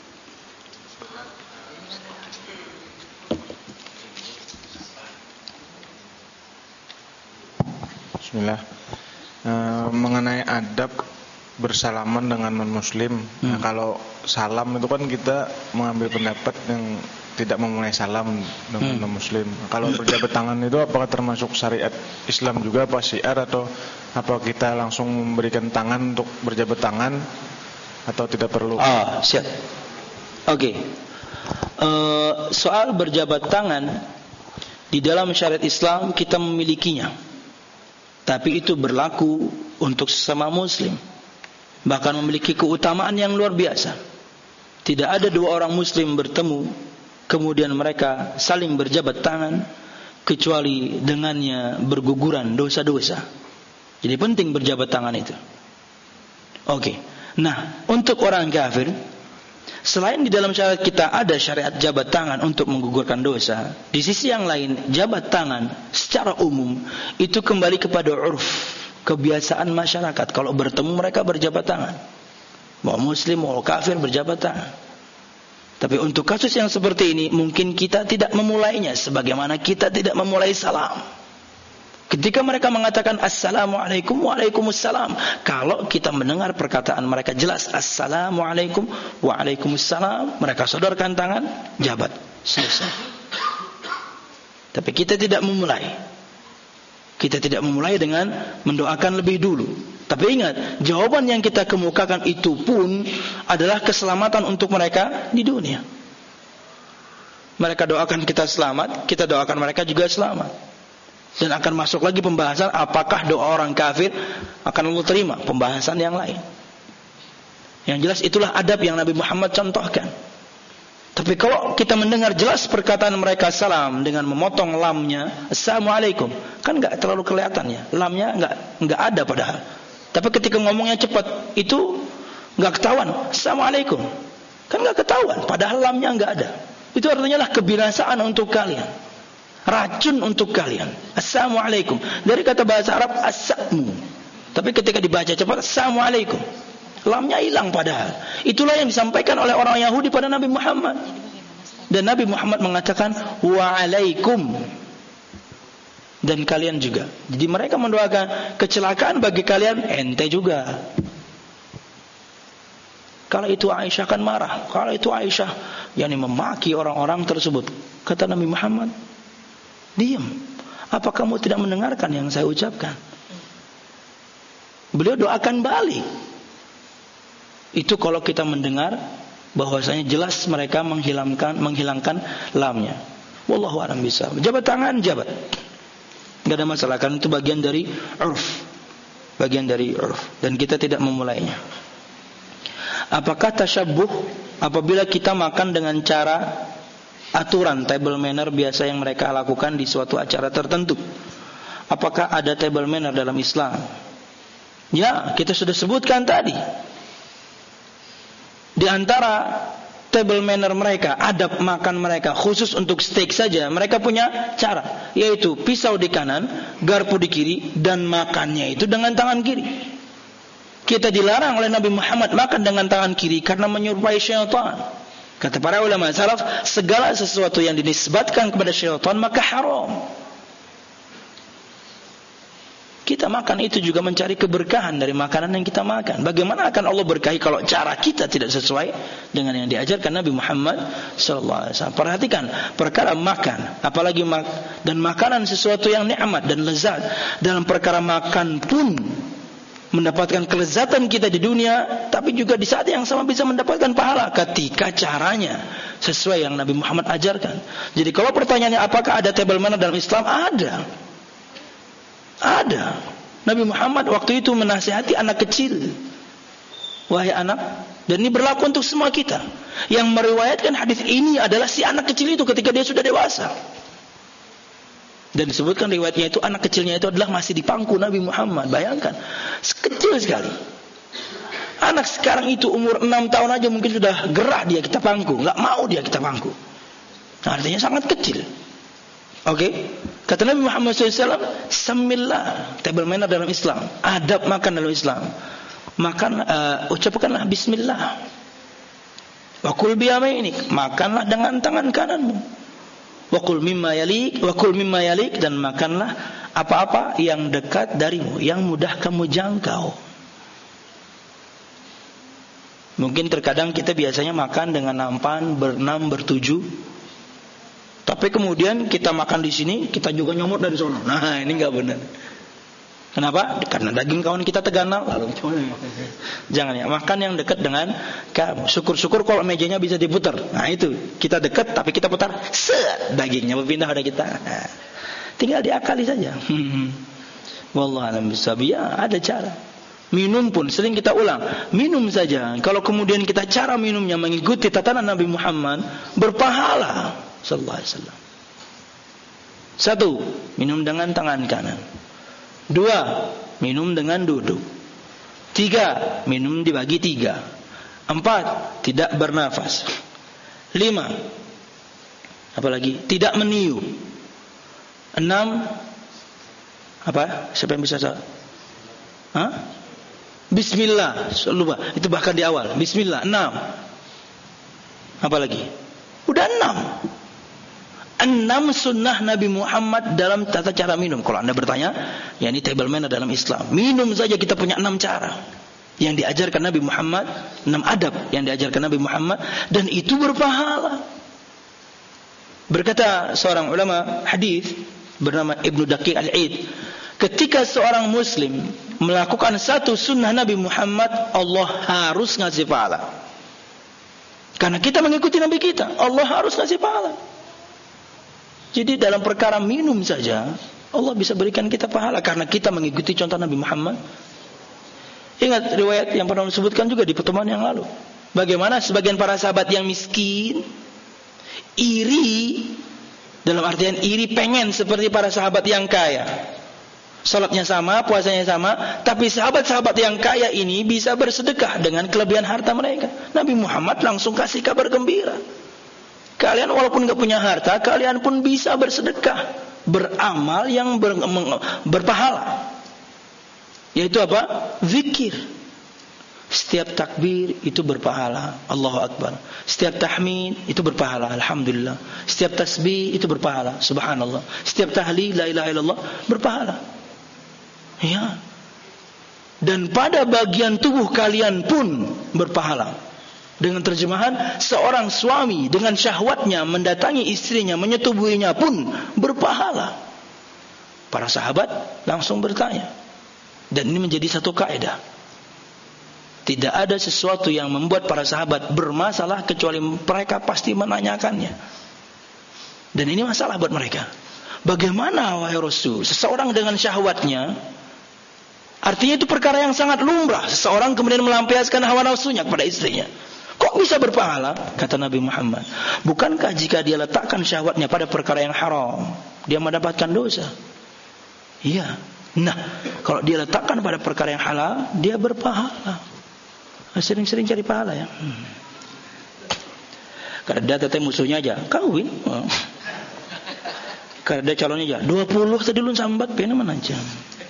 Bismillah. E, mengenai adab bersalaman dengan non-muslim. Hmm. Nah, kalau salam itu kan kita mengambil pendapat yang tidak memulai salam dengan hmm. non-muslim. Kalau berjabat tangan itu apakah termasuk syariat Islam juga, apa syiar, atau apa kita langsung memberikan tangan untuk berjabat tangan atau tidak perlu? Ah, siap. Oke. Okay. Uh, soal berjabat tangan di dalam syariat Islam kita memilikinya. Tapi itu berlaku untuk sesama muslim. Bahkan memiliki keutamaan yang luar biasa. Tidak ada dua orang muslim bertemu kemudian mereka saling berjabat tangan kecuali dengannya berguguran dosa-dosa. Jadi penting berjabat tangan itu. Oke. Nah, untuk orang kafir, selain di dalam syariat kita ada syariat jabat tangan untuk menggugurkan dosa, di sisi yang lain jabat tangan secara umum itu kembali kepada urf, kebiasaan masyarakat. Kalau bertemu mereka berjabat tangan, mau muslim mau kafir berjabat tangan. Tapi untuk kasus yang seperti ini mungkin kita tidak memulainya sebagaimana kita tidak memulai salam. Ketika mereka mengatakan assalamualaikum waalaikumsalam, kalau kita mendengar perkataan mereka jelas assalamualaikum waalaikumsalam, mereka sodorkan tangan, jabat, selesai. Tapi kita tidak memulai. Kita tidak memulai dengan mendoakan lebih dulu. Tapi ingat, jawaban yang kita kemukakan itu pun adalah keselamatan untuk mereka di dunia. Mereka doakan kita selamat, kita doakan mereka juga selamat. Dan akan masuk lagi pembahasan apakah doa orang kafir akan Allah terima, pembahasan yang lain. Yang jelas itulah adab yang Nabi Muhammad contohkan. Tapi kalau kita mendengar jelas perkataan mereka salam dengan memotong lamnya, assalamualaikum, kan enggak terlalu kelihatan ya, lamnya enggak enggak ada padahal. Tapi ketika ngomongnya cepat, itu enggak ketahuan, assalamualaikum, kan enggak ketahuan, padahal lamnya enggak ada. Itu artinya lah kebinasaan untuk kalian, racun untuk kalian. Assalamualaikum dari kata bahasa Arab as-samu, tapi ketika dibaca cepat assalamualaikum, lamnya hilang padahal. Itulah yang disampaikan oleh orang Yahudi pada Nabi Muhammad. Dan Nabi Muhammad mengatakan wa'alaikum, dan kalian juga. Jadi mereka mendoakan kecelakaan bagi kalian, ente juga. Kalau itu Aisyah kan marah. Kalau itu Aisyah yakni memaki orang-orang tersebut. Kata Nabi Muhammad, diam. Apa kamu tidak mendengarkan yang saya ucapkan? Beliau doakan balik. Itu kalau kita mendengar bahwasanya jelas mereka menghilangkan menghilangkan lamnya. Wallahu a'lam bishawab. Jabat tangan, jabat. Enggak ada masalah, kan itu bagian dari urf. Bagian dari urf, dan kita tidak memulainya. Apakah tasyabbuh apabila kita makan dengan cara aturan table manner biasa yang mereka lakukan di suatu acara tertentu? Apakah ada table manner dalam Islam? Ya, kita sudah sebutkan tadi. Di antara table manner mereka, adab makan mereka, khusus untuk steak saja, mereka punya cara, yaitu pisau di kanan, garpu di kiri, dan makannya itu dengan tangan kiri. Kita dilarang oleh Nabi Muhammad makan dengan tangan kiri karena menyerupai syaitan. Kata para ulama salaf, segala sesuatu yang dinisbatkan kepada syaitan maka haram. Kita makan itu juga mencari keberkahan dari makanan yang kita makan. Bagaimana akan Allah berkahi kalau cara kita tidak sesuai dengan yang diajarkan Nabi Muhammad sallallahu alaihi wasallam. Perhatikan perkara makan, apalagi mak dan makanan sesuatu yang nikmat dan lezat. Dalam perkara makan pun mendapatkan kelezatan kita di dunia, tapi juga di saat yang sama bisa mendapatkan pahala ketika caranya sesuai yang Nabi Muhammad ajarkan. Jadi kalau pertanyaannya apakah ada table manner dalam Islam? Ada. Ada. Nabi Muhammad waktu itu menasihati anak kecil. Wahai anak, dan ini berlaku untuk semua kita. Yang meriwayatkan hadis ini adalah si anak kecil itu ketika dia sudah dewasa. Dan disebutkan riwayatnya itu anak kecilnya itu adalah masih di pangku Nabi Muhammad. Bayangkan, kecil sekali. Anak sekarang itu umur enam tahun aja mungkin sudah gerah dia kita pangku, nggak mau dia kita pangku. Nah, artinya sangat kecil. Oke, okay? Kata Nabi Muhammad shallallahu alaihi wasallam, samillah, table manner dalam Islam, adab makan dalam Islam. Makan, uh, ucapkanlah bismillah. Wa kul biyaminik, makanlah dengan tangan kananmu. Wa kul mimma yalik, wa kul mimma yalik, dan makanlah apa-apa yang dekat darimu, yang mudah kamu jangkau. Mungkin terkadang kita biasanya makan dengan nampan berenam, bertujuh. Tapi kemudian kita makan di sini, kita juga nyomot dari sana. Nah, ini enggak benar. Kenapa? Karena daging kawan kita terganal. Lalu jangan ya, makan yang dekat dengan kamu. Syukur-syukur kalau mejanya bisa diputar. Nah, itu kita dekat tapi kita putar, set, dagingnya berpindah pada kita. Nah, tinggal diakali saja. Wallahu a'lam bishawab. Ya, ada cara. Minum pun sering kita ulang, minum saja. Kalau kemudian kita cara minumnya mengikuti tatanan Nabi Muhammad, berpahala. Sallallahu alaihi wasallam. Satu, minum dengan tangan kanan. Dua, minum dengan duduk. Tiga, minum dibagi tiga. Empat, tidak bernafas. Lima, apalagi? Tidak meniup. Enam, apa? Siapa yang bisa jawab? Hah? Bismillah. Lupa, itu bahkan di awal. Bismillah. Enam. Apalagi? Udah enam. Enam sunnah Nabi Muhammad dalam tata cara minum. Kalau anda bertanya, ya ini table manner dalam Islam. Minum saja kita punya enam cara yang diajarkan Nabi Muhammad, enam adab yang diajarkan Nabi Muhammad, dan itu berpahala. Berkata seorang ulama hadis bernama Ibnu Daqiq Al-Aid, ketika seorang muslim melakukan satu sunnah Nabi Muhammad, Allah harus ngasih pahala. Karena kita mengikuti Nabi kita, Allah harus ngasih pahala. Jadi dalam perkara minum saja Allah bisa berikan kita pahala karena kita mengikuti contoh Nabi Muhammad. Ingat riwayat yang pernah disebutkan juga di pertemuan yang lalu, bagaimana sebagian para sahabat yang miskin iri, dalam artian iri pengen seperti para sahabat yang kaya. Salatnya sama, puasanya sama, tapi sahabat-sahabat yang kaya ini bisa bersedekah dengan kelebihan harta mereka. Nabi Muhammad langsung kasih kabar gembira. Kalian walaupun gak punya harta, kalian pun bisa bersedekah, beramal yang ber, berpahala. Yaitu apa? Zikir. Setiap takbir itu berpahala, Allahu Akbar. Setiap tahmid itu berpahala, Alhamdulillah. Setiap tasbih itu berpahala, Subhanallah. Setiap tahlil, la ilaha illallah, berpahala. Ya. Dan pada bagian tubuh kalian pun berpahala. Dengan terjemahan, seorang suami dengan syahwatnya mendatangi istrinya, menyetubuhinya pun berpahala. Para sahabat langsung bertanya. Dan ini menjadi satu kaidah. Tidak ada sesuatu yang membuat para sahabat bermasalah kecuali mereka pasti menanyakannya. Dan ini masalah buat mereka. Bagaimana wahai Rasul, seseorang dengan syahwatnya, artinya itu perkara yang sangat lumrah. Seseorang kemudian melampiaskan hawa nafsunya kepada istrinya. Kok bisa berpahala? Kata Nabi Muhammad, bukankah jika dia letakkan syahwatnya pada perkara yang haram, dia mendapatkan dosa? Iya. Nah, kalau dia letakkan pada perkara yang halal, dia berpahala. Sering-sering cari pahala ya. Hmm. Karena dia teteh musuhnya aja kawin. Oh. Karena dia calonnya aja dua puluh tadi lu sambat pena mana aja.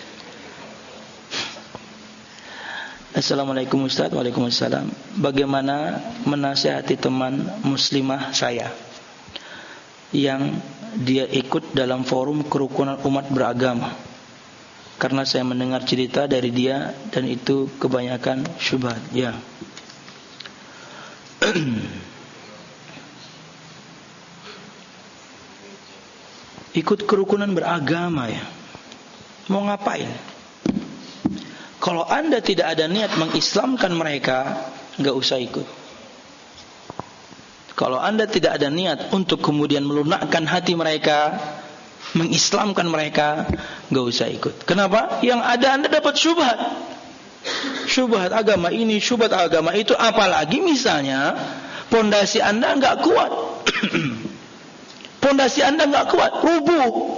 Assalamualaikum Ustaz. Waalaikumsalam. Bagaimana menasihati teman muslimah saya yang dia ikut dalam forum kerukunan umat beragama? Karena saya mendengar cerita dari dia dan itu kebanyakan syubhat. Ya. Ikut kerukunan beragama ya. Mau ngapain? Kalau anda tidak ada niat mengislamkan mereka, enggak usah ikut. Kalau anda tidak ada niat untuk kemudian melunakkan hati mereka, mengislamkan mereka, enggak usah ikut. Kenapa? Yang ada anda dapat syubhat. Syubhat agama ini, syubhat agama itu, apalagi misalnya pondasi anda enggak kuat. Pondasi anda enggak kuat, rubuh.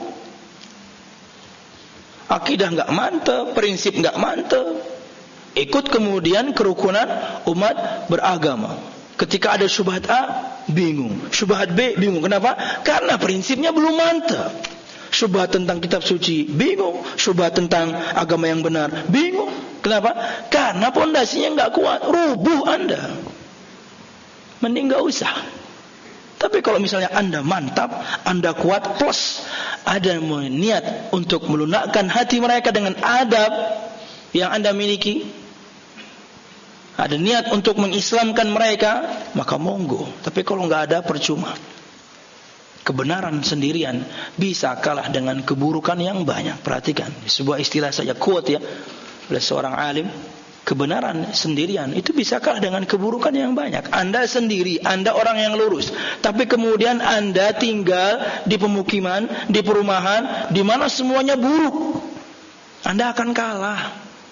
Akidah enggak mantap, prinsip enggak mantap. Ikut kemudian kerukunan umat beragama. Ketika ada syubhat A, bingung. Syubhat B, bingung. Kenapa? Karena prinsipnya belum mantap. Syubhat tentang kitab suci, bingung. Syubhat tentang agama yang benar, bingung. Kenapa? Karena pondasinya enggak kuat, rubuh anda. Mending enggak usah. Tapi kalau misalnya anda mantap, anda kuat, plus ada niat untuk melunakkan hati mereka dengan adab yang anda miliki, ada niat untuk mengislamkan mereka, maka monggo. Tapi kalau enggak ada, percuma. Kebenaran sendirian bisa kalah dengan keburukan yang banyak. Perhatikan, sebuah istilah saja, quote ya, oleh seorang alim. Kebenaran sendirian itu bisa kalah dengan keburukan yang banyak. Anda sendiri, anda orang yang lurus, tapi kemudian anda tinggal di pemukiman, di perumahan, di mana semuanya buruk, anda akan kalah.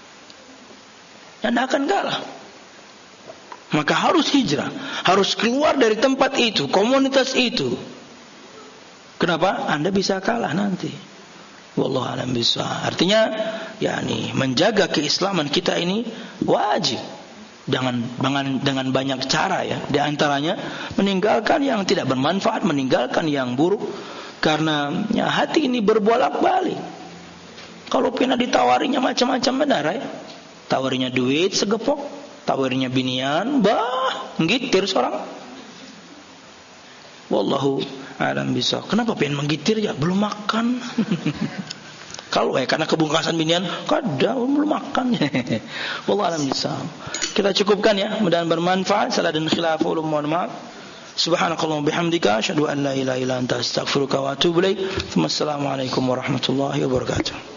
Anda akan kalah. Maka harus hijrah, harus keluar dari tempat itu, komunitas itu. Kenapa? Anda bisa kalah nanti. Wallahu a'lam bishawab. Artinya yakni menjaga keislaman kita ini wajib dengan dengan dengan banyak cara ya. Di antaranya meninggalkan yang tidak bermanfaat, meninggalkan yang buruk, karena ya, hati ini berbolak-balik. Kalau pernah ditawarinya macam-macam benar ya. Tawarinya duit segepok, tawarinya binian, bah, ngitir seorang. Wallahu a'lam bishawab. Kenapa pengen menggitir ya? Belum makan. Kalau eh karena kebungkasan binian, kada belum makan. Wallahu a'lam bishawab. Kita cukupkan ya, mudah-mudahan bermanfaat. Salah dan khilaf ulum mohon maaf. Subhanakallahumma bihamdika asyhadu an la ilaha illa anta astaghfiruka wa atubu ilaik. Wassalamualaikum warahmatullahi wabarakatuh.